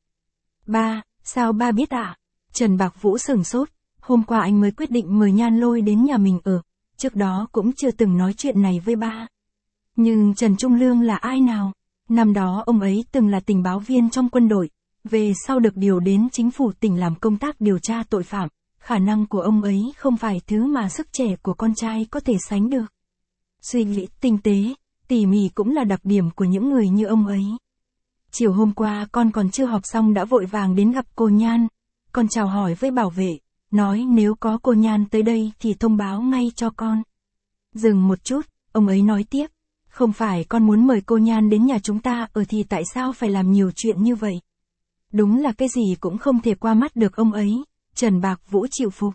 Ba, sao ba biết ạ? À? Trần Bạc Vũ sửng sốt, hôm qua anh mới quyết định mời Nhan Lôi đến nhà mình ở, trước đó cũng chưa từng nói chuyện này với ba. Nhưng Trần Trung Lương là ai nào? Năm đó ông ấy từng là tình báo viên trong quân đội, về sau được điều đến chính phủ tỉnh làm công tác điều tra tội phạm, khả năng của ông ấy không phải thứ mà sức trẻ của con trai có thể sánh được. Suy nghĩ tinh tế, tỉ mỉ cũng là đặc điểm của những người như ông ấy. Chiều hôm qua con còn chưa học xong đã vội vàng đến gặp cô Nhan, con chào hỏi với bảo vệ, nói nếu có cô Nhan tới đây thì thông báo ngay cho con. Dừng một chút, ông ấy nói tiếp, không phải con muốn mời cô Nhan đến nhà chúng ta ở thì tại sao phải làm nhiều chuyện như vậy? Đúng là cái gì cũng không thể qua mắt được ông ấy, Trần Bạc Vũ chịu phục.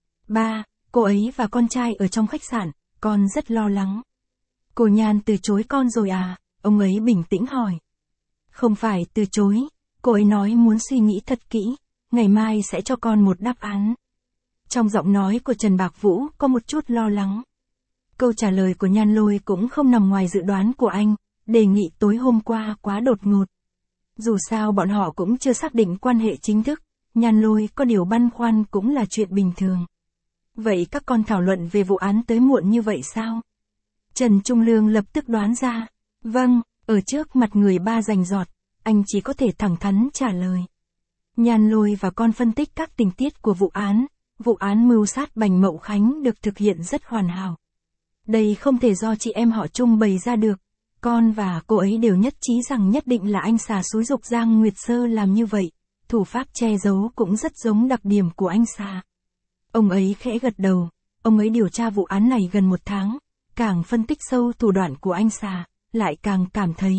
Ba, cô ấy và con trai ở trong khách sạn, con rất lo lắng. Cô Nhan từ chối con rồi à? Ông ấy bình tĩnh hỏi. Không phải từ chối, cô ấy nói muốn suy nghĩ thật kỹ, ngày mai sẽ cho con một đáp án. Trong giọng nói của Trần Bạc Vũ có một chút lo lắng. Câu trả lời của Nhan Lôi cũng không nằm ngoài dự đoán của anh, đề nghị tối hôm qua quá đột ngột. Dù sao bọn họ cũng chưa xác định quan hệ chính thức, Nhan Lôi có điều băn khoăn cũng là chuyện bình thường. Vậy các con thảo luận về vụ án tới muộn như vậy sao? Trần Trung Lương lập tức đoán ra. Vâng, ở trước mặt người ba rành rọt, anh chỉ có thể thẳng thắn trả lời. Nhan Lôi và con phân tích các tình tiết của vụ án, vụ án mưu sát Bành Mậu Khánh được thực hiện rất hoàn hảo. Đây không thể do chị em họ Trung bày ra được, con và cô ấy đều nhất trí rằng nhất định là anh Xà xúi giục Giang Nguyệt Sơ làm như vậy, thủ pháp che giấu cũng rất giống đặc điểm của anh Xà. Ông ấy khẽ gật đầu, ông ấy điều tra vụ án này gần một tháng, càng phân tích sâu thủ đoạn của anh Xà, lại càng cảm thấy.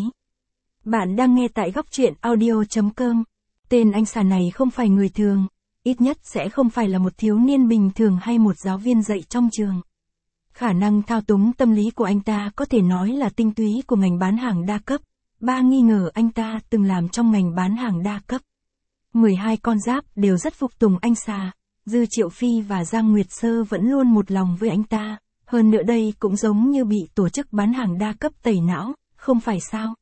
Bạn đang nghe tại góc truyện audio chấm com. Tên anh Xà này không phải người thường, ít nhất sẽ không phải là một thiếu niên bình thường hay một giáo viên dạy trong trường. Khả năng thao túng tâm lý của anh ta có thể nói là tinh túy của ngành bán hàng đa cấp. Ba nghi ngờ anh ta từng làm trong ngành bán hàng đa cấp. mười hai con giáp đều rất phục tùng anh Xà. Dư Triệu Phi và Giang Nguyệt Sơ vẫn luôn một lòng với anh ta. Hơn nữa đây cũng giống như bị tổ chức bán hàng đa cấp tẩy não, không phải sao?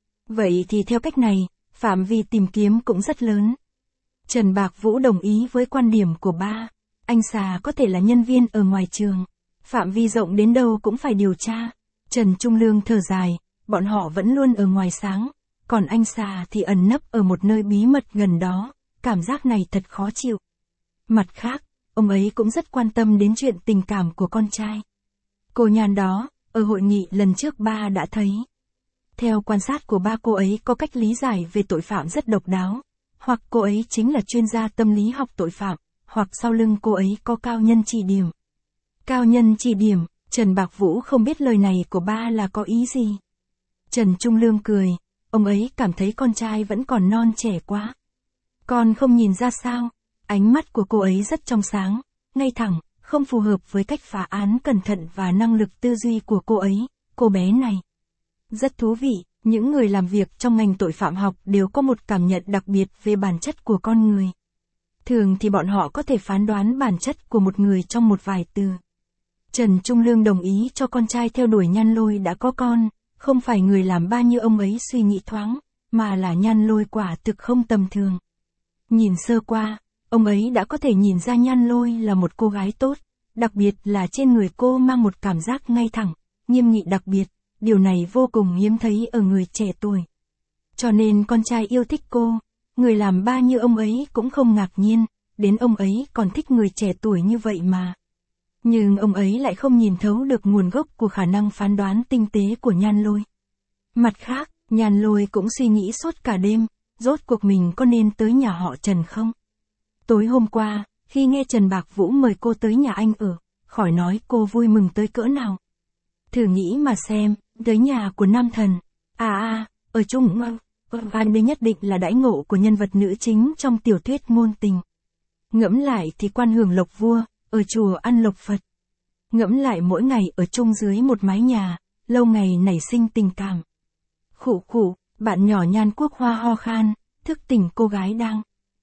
Vậy thì theo cách này, phạm vi tìm kiếm cũng rất lớn. Trần Bạc Vũ đồng ý với quan điểm của ba. Anh Xà có thể là nhân viên ở ngoài trường. Phạm vi rộng đến đâu cũng phải điều tra. Trần Trung Lương thở dài, bọn họ vẫn luôn ở ngoài sáng. Còn anh Xà thì ẩn nấp ở một nơi bí mật gần đó. Cảm giác này thật khó chịu. Mặt khác, ông ấy cũng rất quan tâm đến chuyện tình cảm của con trai. Cô Nhan đó, ở hội nghị lần trước ba đã thấy. Theo quan sát của ba, cô ấy có cách lý giải về tội phạm rất độc đáo. Hoặc cô ấy chính là chuyên gia tâm lý học tội phạm, hoặc sau lưng cô ấy có cao nhân chỉ điểm. Cao nhân chỉ điểm, Trần Bạc Vũ không biết lời này của ba là có ý gì. Trần Trung Lương cười, ông ấy cảm thấy con trai vẫn còn non trẻ quá. Con không nhìn ra sao, ánh mắt của cô ấy rất trong sáng, ngay thẳng, không phù hợp với cách phá án cẩn thận và năng lực tư duy của cô ấy, cô bé này. Rất thú vị, những người làm việc trong ngành tội phạm học đều có một cảm nhận đặc biệt về bản chất của con người. Thường thì bọn họ có thể phán đoán bản chất của một người trong một vài từ. Trần Trung Lương đồng ý cho con trai theo đuổi Nhan Lôi đã có con, không phải người làm ba như ông ấy suy nghĩ thoáng, mà là Nhan Lôi quả thực không tầm thường. Nhìn sơ qua, ông ấy đã có thể nhìn ra Nhan Lôi là một cô gái tốt, đặc biệt là trên người cô mang một cảm giác ngay thẳng, nghiêm nghị đặc biệt, điều này vô cùng hiếm thấy ở người trẻ tuổi. Cho nên con trai yêu thích cô, người làm ba như ông ấy cũng không ngạc nhiên, đến ông ấy còn thích người trẻ tuổi như vậy mà. Nhưng ông ấy lại không nhìn thấu được nguồn gốc của khả năng phán đoán tinh tế của Nhan Lôi. Mặt khác, Nhan Lôi cũng suy nghĩ suốt cả đêm, rốt cuộc mình có nên tới nhà họ Trần không? Tối hôm qua, khi nghe Trần Bạc Vũ mời cô tới nhà anh ở, khỏi nói cô vui mừng tới cỡ nào. Thử nghĩ mà xem, tới nhà của nam thần, à à, ở chung ngơ, và đây nhất định là đãi ngộ của nhân vật nữ chính trong tiểu thuyết ngôn tình. Ngẫm lại thì quan hưởng lộc vua, ở chùa ăn lộc Phật. Ngẫm lại mỗi ngày ở chung dưới một mái nhà, lâu ngày nảy sinh tình cảm. Khụ khụ, bạn nhỏ Nhan Quốc Hoa ho khan, thức tỉnh cô gái đang.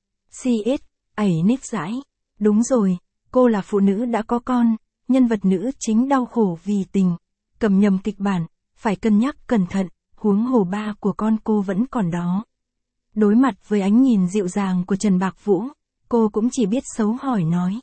xê ét, ẩy nếp dãi. Đúng rồi, cô là phụ nữ đã có con, nhân vật nữ chính đau khổ vì tình. Cầm nhầm kịch bản, phải cân nhắc cẩn thận, huống hồ ba của con cô vẫn còn đó. Đối mặt với ánh nhìn dịu dàng của Trần Bạc Vũ, cô cũng chỉ biết xấu hỏi nói.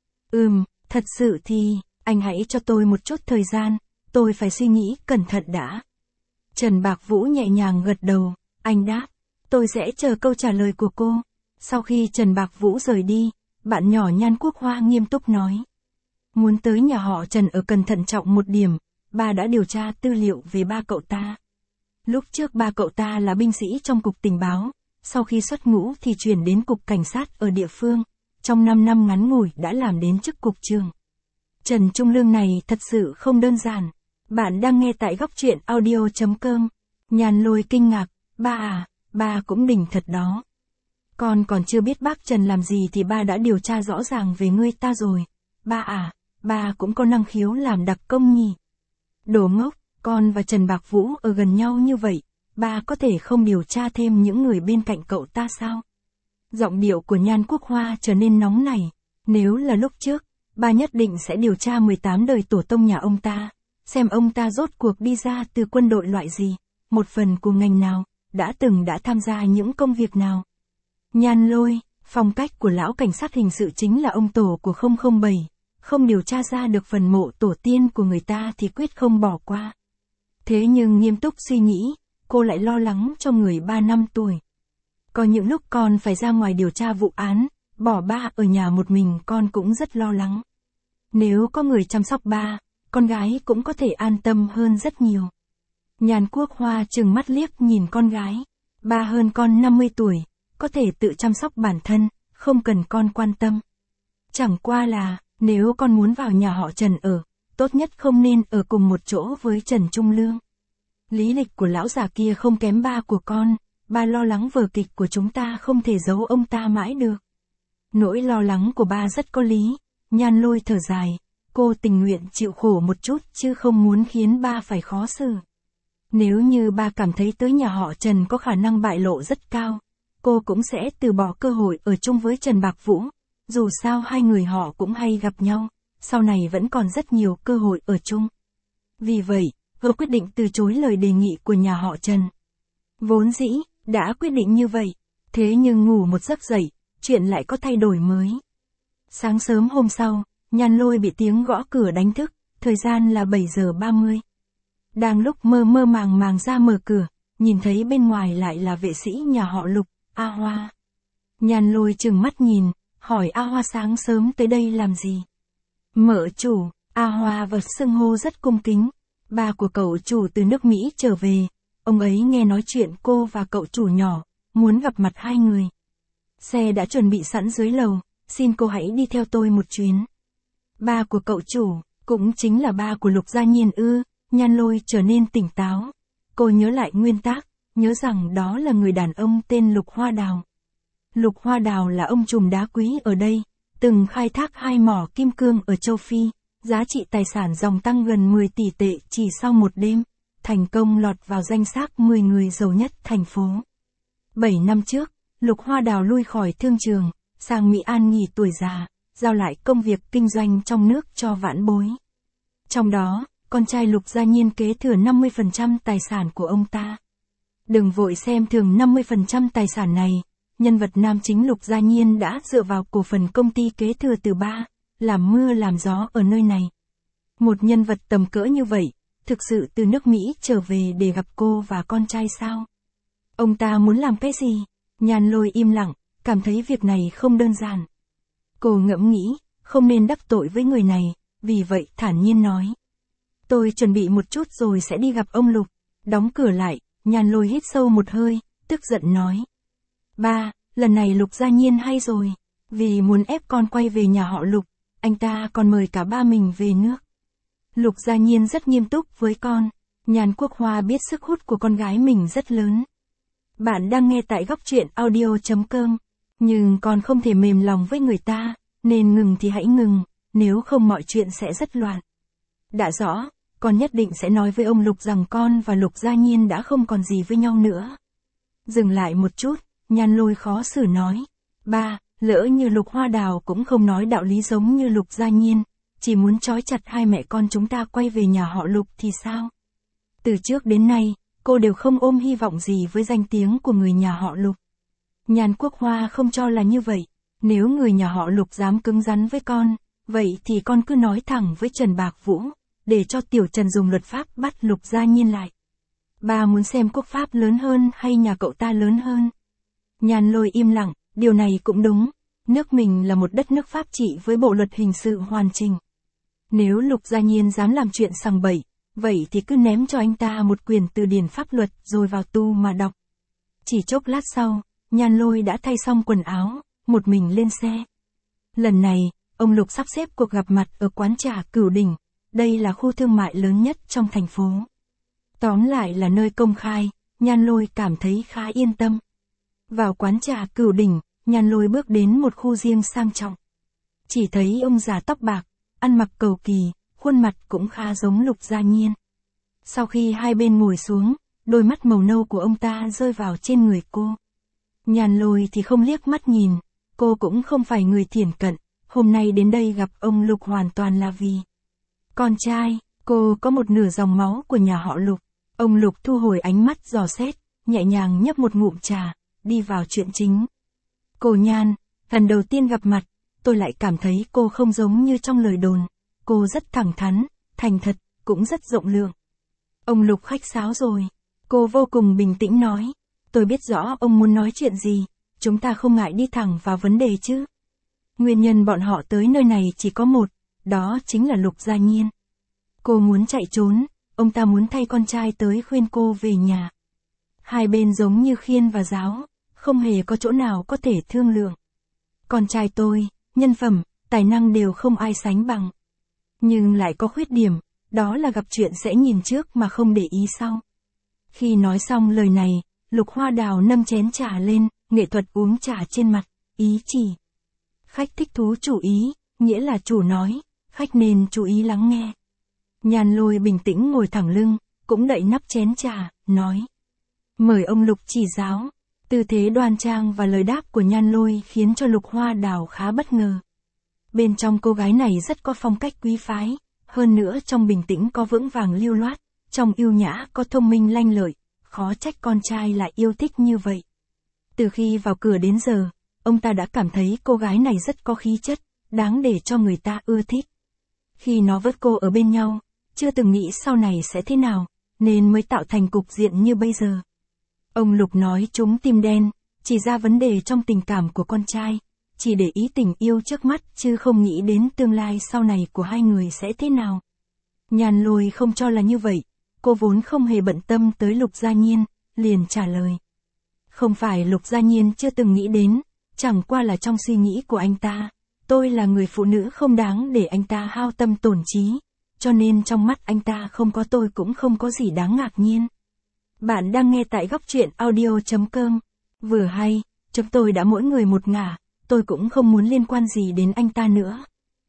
Ừm, thật sự thì, anh hãy cho tôi một chút thời gian, tôi phải suy nghĩ cẩn thận đã. Trần Bạc Vũ nhẹ nhàng gật đầu, anh đáp, tôi sẽ chờ câu trả lời của cô. Sau khi Trần Bạc Vũ rời đi, bạn nhỏ Nhan Quốc Hoa nghiêm túc nói. Muốn tới nhà họ Trần ở cần thận trọng một điểm, ba đã điều tra tư liệu về ba cậu ta. Lúc trước ba cậu ta là binh sĩ trong cục tình báo, sau khi xuất ngũ thì chuyển đến cục cảnh sát ở địa phương, trong năm năm ngắn ngủi đã làm đến chức cục trưởng. Trần Trung Lương này thật sự không đơn giản. Bạn đang nghe tại góc truyện audio chấm com. Nhan Lôi kinh ngạc, ba à, ba cũng đỉnh thật đó. Con còn chưa biết bác Trần làm gì thì ba đã điều tra rõ ràng về ngươi ta rồi. Ba à, ba cũng có năng khiếu làm đặc công nhỉ. Đồ ngốc, con và Trần Bạc Vũ ở gần nhau như vậy, ba có thể không điều tra thêm những người bên cạnh cậu ta sao? Giọng điệu của Nhan Quốc Hoa trở nên nóng nảy. Nếu là lúc trước, ba nhất định sẽ điều tra mười tám đời tổ tông nhà ông ta, xem ông ta rốt cuộc đi ra từ quân đội loại gì, một phần của ngành nào, đã từng đã tham gia những công việc nào. Nhan Lôi, phong cách của lão cảnh sát hình sự chính là ông tổ của không không bảy, không điều tra ra được phần mộ tổ tiên của người ta thì quyết không bỏ qua. Thế nhưng nghiêm túc suy nghĩ, cô lại lo lắng cho người ba năm tuổi. Có những lúc con phải ra ngoài điều tra vụ án, bỏ ba ở nhà một mình con cũng rất lo lắng. Nếu có người chăm sóc ba, con gái cũng có thể an tâm hơn rất nhiều. Nhan Quốc Hoa trừng mắt liếc nhìn con gái. Ba hơn con năm mươi tuổi, có thể tự chăm sóc bản thân, không cần con quan tâm. Chẳng qua là, nếu con muốn vào nhà họ Trần ở, tốt nhất không nên ở cùng một chỗ với Trần Trung Lương. Lý lịch của lão già kia không kém ba của con, ba lo lắng vở kịch của chúng ta không thể giấu ông ta mãi được. Nỗi lo lắng của ba rất có lý, Nhan Lôi thở dài, cô tình nguyện chịu khổ một chút chứ không muốn khiến ba phải khó xử. Nếu như ba cảm thấy tới nhà họ Trần có khả năng bại lộ rất cao, cô cũng sẽ từ bỏ cơ hội ở chung với Trần Bạc Vũ, dù sao hai người họ cũng hay gặp nhau, sau này vẫn còn rất nhiều cơ hội ở chung. Vì vậy, cô quyết định từ chối lời đề nghị của nhà họ Trần. Vốn dĩ, đã quyết định như vậy, thế nhưng ngủ một giấc dậy, chuyện lại có thay đổi mới. Sáng sớm hôm sau, Nhan Lôi bị tiếng gõ cửa đánh thức, thời gian là bảy giờ ba mươi. Đang lúc mơ mơ màng màng ra mở cửa, nhìn thấy bên ngoài lại là vệ sĩ nhà họ Lục, A Hoa. Nhan Lôi trừng mắt nhìn, hỏi A Hoa sáng sớm tới đây làm gì? Mợ chủ, A Hoa vật xưng hô rất cung kính, ba của cậu chủ từ nước Mỹ trở về, ông ấy nghe nói chuyện cô và cậu chủ nhỏ, muốn gặp mặt hai người. Xe đã chuẩn bị sẵn dưới lầu, xin cô hãy đi theo tôi một chuyến. Ba của cậu chủ, cũng chính là ba của Lục Gia Nhiên ư? Nhan Lôi trở nên tỉnh táo. Cô nhớ lại nguyên tác, nhớ rằng đó là người đàn ông tên Lục Hoa Đào. Lục Hoa Đào là ông trùm đá quý ở đây, từng khai thác hai mỏ kim cương ở châu Phi, giá trị tài sản dòng tăng gần mười tỷ tệ chỉ sau một đêm, thành công lọt vào danh sách mười người giàu nhất thành phố. Bảy năm trước, Lục Hoa Đào lui khỏi thương trường, sang Mỹ An nghỉ tuổi già, giao lại công việc kinh doanh trong nước cho vãn bối. Trong đó, con trai Lục Gia Nhiên kế thừa năm mươi phần trăm tài sản của ông ta. Đừng vội xem thường năm mươi phần trăm tài sản này, nhân vật nam chính Lục Gia Nhiên đã dựa vào cổ phần công ty kế thừa từ ba, làm mưa làm gió ở nơi này. Một nhân vật tầm cỡ như vậy, thực sự từ nước Mỹ trở về để gặp cô và con trai sao? Ông ta muốn làm cái gì? Nhan Lôi im lặng, cảm thấy việc này không đơn giản. Cô ngẫm nghĩ, không nên đắc tội với người này, vì vậy thản nhiên nói. Tôi chuẩn bị một chút rồi sẽ đi gặp ông Lục. Đóng cửa lại, Nhan Lôi hít sâu một hơi, tức giận nói. Ba, lần này Lục Gia Nhiên hay rồi. Vì muốn ép con quay về nhà họ Lục, anh ta còn mời cả ba mình về nước. Lục Gia Nhiên rất nghiêm túc với con. Nhan Quốc Hoa biết sức hút của con gái mình rất lớn. Bạn đang nghe tại góc truyện audio chấm com. Nhưng con không thể mềm lòng với người ta, nên ngừng thì hãy ngừng, nếu không mọi chuyện sẽ rất loạn. Đã rõ, con nhất định sẽ nói với ông Lục rằng con và Lục Gia Nhiên đã không còn gì với nhau nữa. Dừng lại một chút, Nhan Lôi khó xử nói. Ba, lỡ như Lục Hoa Đào cũng không nói đạo lý giống như Lục Gia Nhiên, chỉ muốn trói chặt hai mẹ con chúng ta quay về nhà họ Lục thì sao? Từ trước đến nay, cô đều không ôm hy vọng gì với danh tiếng của người nhà họ Lục. Nhan Quốc Hoa không cho là như vậy, nếu người nhà họ Lục dám cứng rắn với con, vậy thì con cứ nói thẳng với Trần Bạc Vũ, để cho tiểu Trần dùng luật pháp bắt Lục Gia Nhiên lại. Ba muốn xem quốc pháp lớn hơn hay nhà cậu ta lớn hơn? Nhan Lôi im lặng, điều này cũng đúng, nước mình là một đất nước pháp trị với bộ luật hình sự hoàn chỉnh. Nếu Lục Gia Nhiên dám làm chuyện sằng bậy, vậy thì cứ ném cho anh ta một quyển từ điển pháp luật rồi vào tu mà đọc. Chỉ chốc lát sau, Nhan Lôi đã thay xong quần áo, một mình lên xe. Lần này, ông Lục sắp xếp cuộc gặp mặt ở quán trà Cửu Đỉnh, đây là khu thương mại lớn nhất trong thành phố. Tóm lại là nơi công khai, Nhan Lôi cảm thấy khá yên tâm. Vào quán trà Cửu Đỉnh, Nhan Lôi bước đến một khu riêng sang trọng. Chỉ thấy ông già tóc bạc, ăn mặc cầu kỳ, khuôn mặt cũng khá giống Lục Gia Nhiên. Sau khi hai bên ngồi xuống, đôi mắt màu nâu của ông ta rơi vào trên người cô. Nhan Lôi thì không liếc mắt nhìn, cô cũng không phải người thiển cận, hôm nay đến đây gặp ông Lục hoàn toàn là vì con trai, cô có một nửa dòng máu của nhà họ Lục. Ông Lục thu hồi ánh mắt dò xét, nhẹ nhàng nhấp một ngụm trà, đi vào chuyện chính. Cô Nhan, lần đầu tiên gặp mặt, tôi lại cảm thấy cô không giống như trong lời đồn. Cô rất thẳng thắn, thành thật, cũng rất rộng lượng. Ông Lục khách sáo rồi. Cô vô cùng bình tĩnh nói. Tôi biết rõ ông muốn nói chuyện gì, chúng ta không ngại đi thẳng vào vấn đề chứ. Nguyên nhân bọn họ tới nơi này chỉ có một, đó chính là Lục Gia Nhiên. Cô muốn chạy trốn, ông ta muốn thay con trai tới khuyên cô về nhà. Hai bên giống như khiên và giáo, không hề có chỗ nào có thể thương lượng. Con trai tôi, nhân phẩm, tài năng đều không ai sánh bằng. Nhưng lại có khuyết điểm, đó là gặp chuyện sẽ nhìn trước mà không để ý sau. Khi nói xong lời này, Lục Hoa Đào nâng chén trà lên, nghệ thuật uống trà trên mặt, ý chỉ. Khách thích thú chủ ý, nghĩa là chủ nói, khách nên chú ý lắng nghe. Nhan Lôi bình tĩnh ngồi thẳng lưng, cũng đậy nắp chén trà, nói. Mời ông Lục chỉ giáo. Tư thế đoan trang và lời đáp của Nhan Lôi khiến cho Lục Hoa Đào khá bất ngờ. bên trong cô gái này rất có phong cách quý phái, hơn nữa trong bình tĩnh có vững vàng lưu loát, trong yêu nhã có thông minh lanh lợi, khó trách con trai lại yêu thích như vậy. Từ khi vào cửa đến giờ, ông ta đã cảm thấy cô gái này rất có khí chất, đáng để cho người ta ưa thích. Khi nó vớt cô ở bên nhau, chưa từng nghĩ sau này sẽ thế nào, nên mới tạo thành cục diện như bây giờ. Ông Lục nói trúng tim đen, chỉ ra vấn đề trong tình cảm của con trai, chỉ để ý tình yêu trước mắt chứ không nghĩ đến tương lai sau này của hai người sẽ thế nào. Nhan Lôi không cho là như vậy, cô vốn không hề bận tâm tới Lục Gia Nhiên, liền trả lời. Không phải Lục Gia Nhiên chưa từng nghĩ đến, chẳng qua là trong suy nghĩ của anh ta, tôi là người phụ nữ không đáng để anh ta hao tâm tổn trí, cho nên trong mắt anh ta không có tôi cũng không có gì đáng ngạc nhiên. Bạn đang nghe tại góc truyện audio chấm com. Vừa hay, chúng tôi đã mỗi người một ngả, tôi cũng không muốn liên quan gì đến anh ta nữa.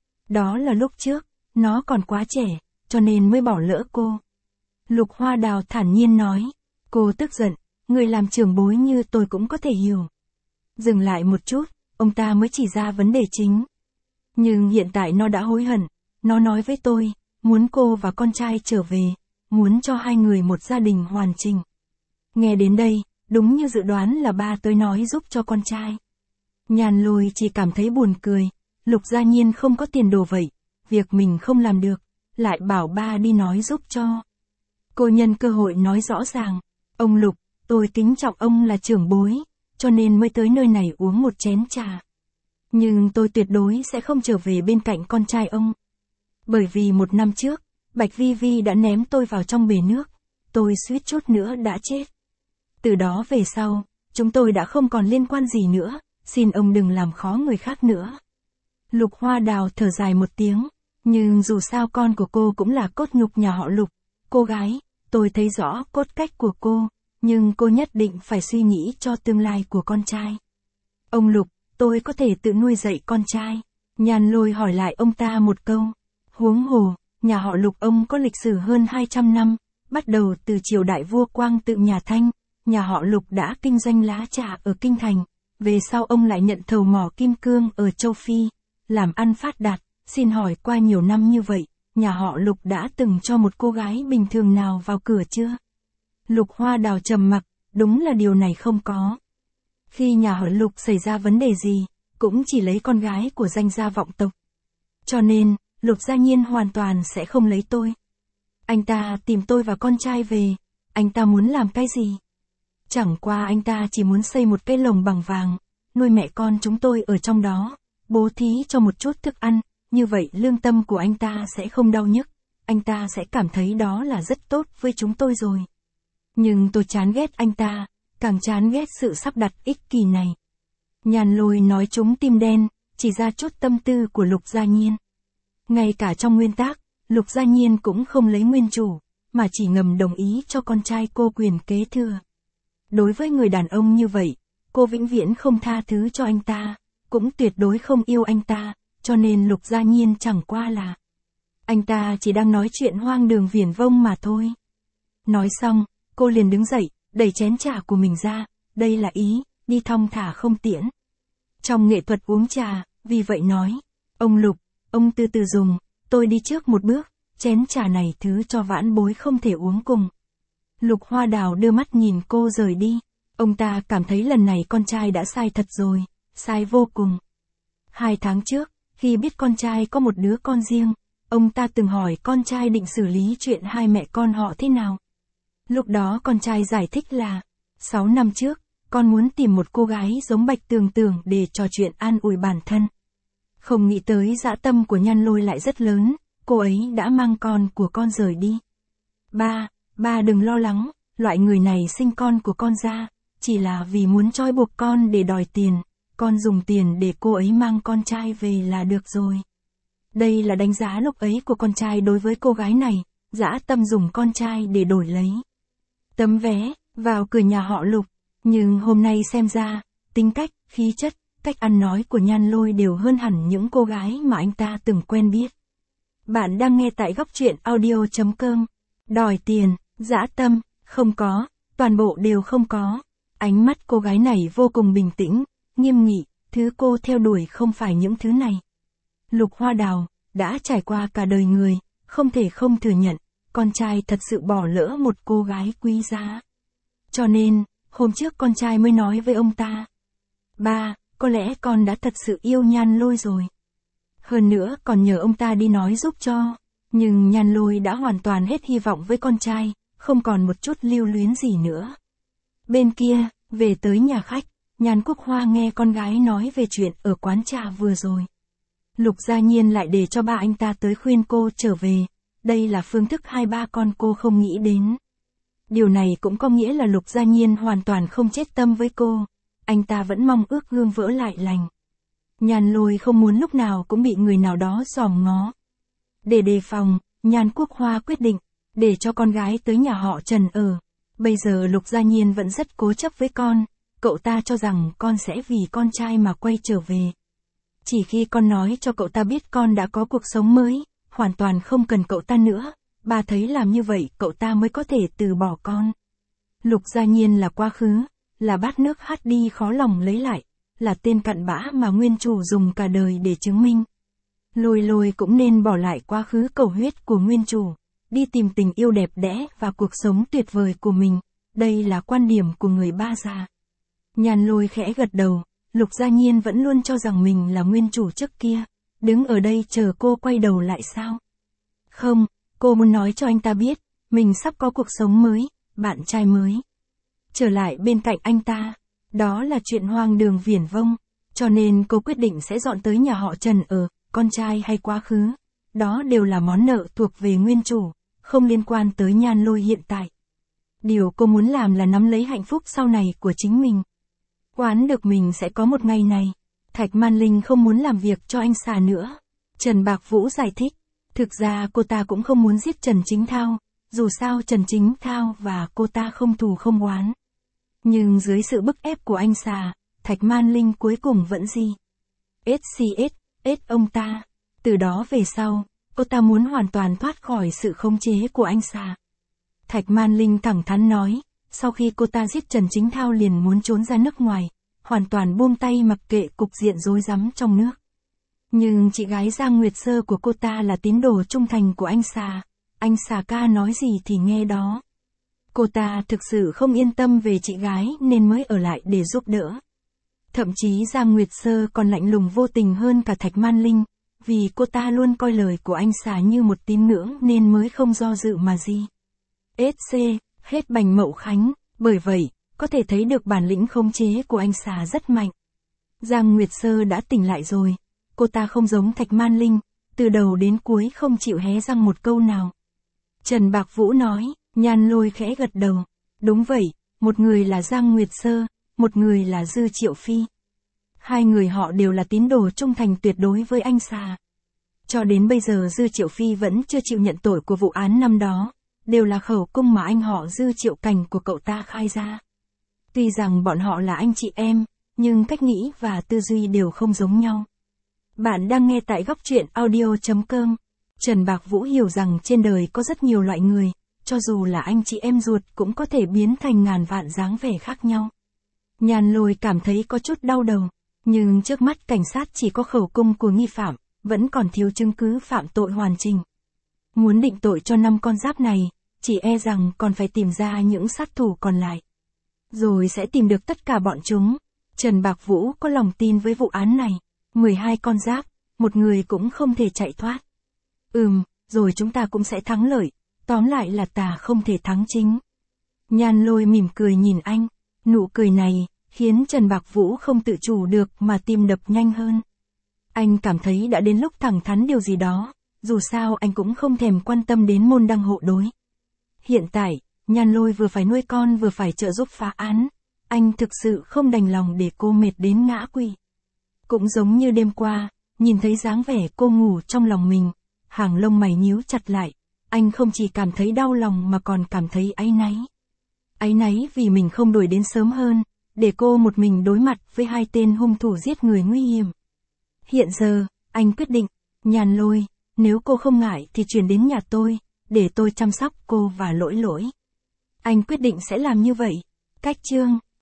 Đó là lúc trước, nó còn quá trẻ, cho nên mới bỏ lỡ cô. Lục Hoa Đào thản nhiên nói, cô tức giận, người làm trưởng bối như tôi cũng có thể hiểu. Dừng lại một chút, ông ta mới chỉ ra vấn đề chính. Nhưng hiện tại nó đã hối hận, nó nói với tôi, muốn cô và con trai trở về, muốn cho hai người một gia đình hoàn chỉnh. Nghe đến đây, đúng như dự đoán là ba tôi nói giúp cho con trai. Nhan Lôi chỉ cảm thấy buồn cười, Lục Gia Nhiên không có tiền đồ vậy, việc mình không làm được, lại bảo ba đi nói giúp cho. Cô nhân cơ hội nói rõ ràng, ông Lục, tôi kính trọng ông là trưởng bối, cho nên mới tới nơi này uống một chén trà. Nhưng tôi tuyệt đối sẽ không trở về bên cạnh con trai ông. Bởi vì một năm trước, Bạch Vi Vi đã ném tôi vào trong bể nước, tôi suýt chút nữa đã chết. Từ đó về sau, chúng tôi đã không còn liên quan gì nữa, xin ông đừng làm khó người khác nữa. Lục Hoa Đào thở dài một tiếng, nhưng dù sao con của cô cũng là cốt nhục nhà họ Lục. Cô gái, tôi thấy rõ cốt cách của cô, nhưng cô nhất định phải suy nghĩ cho tương lai của con trai. Ông Lục, tôi có thể tự nuôi dạy con trai. Nhan Lôi hỏi lại ông ta một câu. Huống hồ, nhà họ Lục ông có lịch sử hơn hai trăm năm, bắt đầu từ triều đại vua Quang Tự nhà Thanh, nhà họ Lục đã kinh doanh lá trà ở Kinh Thành, về sau ông lại nhận thầu mỏ kim cương ở châu Phi, làm ăn phát đạt, xin hỏi qua nhiều năm như vậy, nhà họ Lục đã từng cho một cô gái bình thường nào vào cửa chưa? Lục Hoa Đào trầm mặc, đúng là điều này không có. Khi nhà họ Lục xảy ra vấn đề gì, cũng chỉ lấy con gái của danh gia vọng tộc. Cho nên, Lục Gia Nhiên hoàn toàn sẽ không lấy tôi. Anh ta tìm tôi và con trai về, anh ta muốn làm cái gì? Chẳng qua anh ta chỉ muốn xây một cái lồng bằng vàng, nuôi mẹ con chúng tôi ở trong đó, bố thí cho một chút thức ăn, như vậy lương tâm của anh ta sẽ không đau nhức, anh ta sẽ cảm thấy đó là rất tốt với chúng tôi rồi. Nhưng tôi chán ghét anh ta, càng chán ghét sự sắp đặt ích kỷ này. Nhan Lôi nói trúng tim đen, chỉ ra chút tâm tư của Lục Gia Nhiên. Ngay cả trong nguyên tắc, Lục Gia Nhiên cũng không lấy nguyên chủ, mà chỉ ngầm đồng ý cho con trai cô quyền kế thừa. Đối với người đàn ông như vậy, cô vĩnh viễn không tha thứ cho anh ta, cũng tuyệt đối không yêu anh ta, cho nên Lục Gia Nhiên chẳng qua là anh ta chỉ đang nói chuyện hoang đường viển vông mà thôi. Nói xong, cô liền đứng dậy, đẩy chén trà của mình ra, đây là ý, đi thong thả không tiễn. Trong nghệ thuật uống trà, vì vậy nói, ông Lục, ông từ từ dùng, tôi đi trước một bước, chén trà này thứ cho vãn bối không thể uống cùng. Lục Hoa Đào đưa mắt nhìn cô rời đi, ông ta cảm thấy lần này con trai đã sai thật rồi, sai vô cùng. Hai tháng trước, khi biết con trai có một đứa con riêng, ông ta từng hỏi con trai định xử lý chuyện hai mẹ con họ thế nào. Lúc đó con trai giải thích là, sáu năm trước, con muốn tìm một cô gái giống Bạch Tường Tường để trò chuyện an ủi bản thân. Không nghĩ tới dã tâm của Nhan Lôi lại rất lớn, cô ấy đã mang con của con rời đi. Ba, ba đừng lo lắng, loại người này sinh con của con ra, chỉ là vì muốn trói buộc con để đòi tiền, con dùng tiền để cô ấy mang con trai về là được rồi. Đây là đánh giá lúc ấy của con trai đối với cô gái này, dã tâm dùng con trai để đổi lấy tấm vé vào cửa nhà họ Lục. Nhưng hôm nay xem ra, tính cách, khí chất, cách ăn nói của Nhan Lôi đều hơn hẳn những cô gái mà anh ta từng quen biết. Bạn đang nghe tại góc truyện audio chấm com. Đòi tiền, dã tâm, không có, toàn bộ đều không có. Ánh mắt cô gái này vô cùng bình tĩnh, nghiêm nghị, thứ cô theo đuổi không phải những thứ này. Lục Hoa Đào, đã trải qua cả đời người, không thể không thừa nhận, con trai thật sự bỏ lỡ một cô gái quý giá. Cho nên, hôm trước con trai mới nói với ông ta. Ba, có lẽ con đã thật sự yêu Nhan Lôi rồi. Hơn nữa còn nhờ ông ta đi nói giúp cho. Nhưng Nhan Lôi đã hoàn toàn hết hy vọng với con trai, không còn một chút lưu luyến gì nữa. Bên kia, về tới nhà khách, Nhan Quốc Hoa nghe con gái nói về chuyện ở quán trà vừa rồi. Lục Gia Nhiên lại để cho ba anh ta tới khuyên cô trở về. Đây là phương thức hai ba con cô không nghĩ đến. Điều này cũng có nghĩa là Lục Gia Nhiên hoàn toàn không chết tâm với cô. Anh ta vẫn mong ước gương vỡ lại lành. Nhan Lôi không muốn lúc nào cũng bị người nào đó dòm ngó. Để đề phòng, Nhan Quốc Hoa quyết định, để cho con gái tới nhà họ Trần ở. Bây giờ Lục Gia Nhiên vẫn rất cố chấp với con, cậu ta cho rằng con sẽ vì con trai mà quay trở về. Chỉ khi con nói cho cậu ta biết con đã có cuộc sống mới, hoàn toàn không cần cậu ta nữa, bà thấy làm như vậy cậu ta mới có thể từ bỏ con. Lục Gia Nhiên là quá khứ, là bát nước hắt đi khó lòng lấy lại, là tên cặn bã mà nguyên chủ dùng cả đời để chứng minh. Lôi Lôi cũng nên bỏ lại quá khứ cầu huyết của nguyên chủ, đi tìm tình yêu đẹp đẽ và cuộc sống tuyệt vời của mình. Đây là quan điểm của người ba già. Nhan Lôi khẽ gật đầu, Lục Gia Nhiên vẫn luôn cho rằng mình là nguyên chủ trước kia, đứng ở đây chờ cô quay đầu lại sao? Không, cô muốn nói cho anh ta biết, mình sắp có cuộc sống mới, bạn trai mới. Trở lại bên cạnh anh ta, đó là chuyện hoang đường viển vông, cho nên cô quyết định sẽ dọn tới nhà họ Trần ở, con trai hay quá khứ. Đó đều là món nợ thuộc về nguyên chủ, không liên quan tới Nhan Lôi hiện tại. Điều cô muốn làm là nắm lấy hạnh phúc sau này của chính mình. Quán được mình sẽ có một ngày này. Thạch Man Linh không muốn làm việc cho anh Xà nữa. Trần Bạc Vũ giải thích. Thực ra cô ta cũng không muốn giết Trần Chính Thao. Dù sao Trần Chính Thao và cô ta không thù không oán. Nhưng dưới sự bức ép của anh Xà, Thạch Man Linh cuối cùng vẫn gì. ét xê ét, ét ông ta. Từ đó về sau, cô ta muốn hoàn toàn thoát khỏi sự khống chế của anh Xà. Thạch Man Linh thẳng thắn nói. Sau khi cô ta giết Trần Chính Thao liền muốn trốn ra nước ngoài, hoàn toàn buông tay mặc kệ cục diện rối rắm trong nước. Nhưng chị gái Giang Nguyệt Sơ của cô ta là tín đồ trung thành của anh Xà, anh Xà ca nói gì thì nghe đó. Cô ta thực sự không yên tâm về chị gái nên mới ở lại để giúp đỡ. Thậm chí Giang Nguyệt Sơ còn lạnh lùng vô tình hơn cả Thạch Man Linh, vì cô ta luôn coi lời của anh Xà như một tín ngưỡng nên mới không do dự mà gì. ét xê Hết Bành Mậu Khánh, bởi vậy, có thể thấy được bản lĩnh khống chế của anh Xà rất mạnh. Giang Nguyệt Sơ đã tỉnh lại rồi, cô ta không giống Thạch Man Linh, từ đầu đến cuối không chịu hé răng một câu nào. Trần Bạc Vũ nói, Nhan Lôi khẽ gật đầu, đúng vậy, một người là Giang Nguyệt Sơ, một người là Dư Triệu Phi. Hai người họ đều là tín đồ trung thành tuyệt đối với anh Xà. Cho đến bây giờ Dư Triệu Phi vẫn chưa chịu nhận tội của vụ án năm đó. Đều là khẩu cung mà anh họ Dư Triệu Cảnh của cậu ta khai ra. Tuy rằng bọn họ là anh chị em, nhưng cách nghĩ và tư duy đều không giống nhau. Bạn đang nghe tại góc truyện audio chấm com. Trần Bạc Vũ hiểu rằng trên đời có rất nhiều loại người, cho dù là anh chị em ruột cũng có thể biến thành ngàn vạn dáng vẻ khác nhau. Nhan Lôi cảm thấy có chút đau đầu, nhưng trước mắt cảnh sát chỉ có khẩu cung của nghi phạm, vẫn còn thiếu chứng cứ phạm tội hoàn chỉnh. Muốn định tội cho năm con giáp này, chỉ e rằng còn phải tìm ra những sát thủ còn lại. Rồi sẽ tìm được tất cả bọn chúng. Trần Bạc Vũ có lòng tin với vụ án này. mười hai con giáp, một người cũng không thể chạy thoát. Ừm, rồi chúng ta cũng sẽ thắng lợi. Tóm lại là tà không thể thắng chính. Nhan Lôi mỉm cười nhìn anh. Nụ cười này, khiến Trần Bạc Vũ không tự chủ được mà tim đập nhanh hơn. Anh cảm thấy đã đến lúc thẳng thắn điều gì đó. Dù sao anh cũng không thèm quan tâm đến môn đăng hộ đối. Hiện tại, Nhan Lôi vừa phải nuôi con vừa phải trợ giúp phá án. Anh thực sự không đành lòng để cô mệt đến ngã quỵ. Cũng giống như đêm qua, nhìn thấy dáng vẻ cô ngủ trong lòng mình, hàng lông mày nhíu chặt lại. Anh không chỉ cảm thấy đau lòng mà còn cảm thấy áy náy. Áy náy vì mình không đuổi đến sớm hơn, để cô một mình đối mặt với hai tên hung thủ giết người nguy hiểm. Hiện giờ, anh quyết định, Nhan Lôi, nếu cô không ngại thì chuyển đến nhà tôi, để tôi chăm sóc cô và Lỗi Lỗi. Anh quyết định sẽ làm như vậy. Cách chương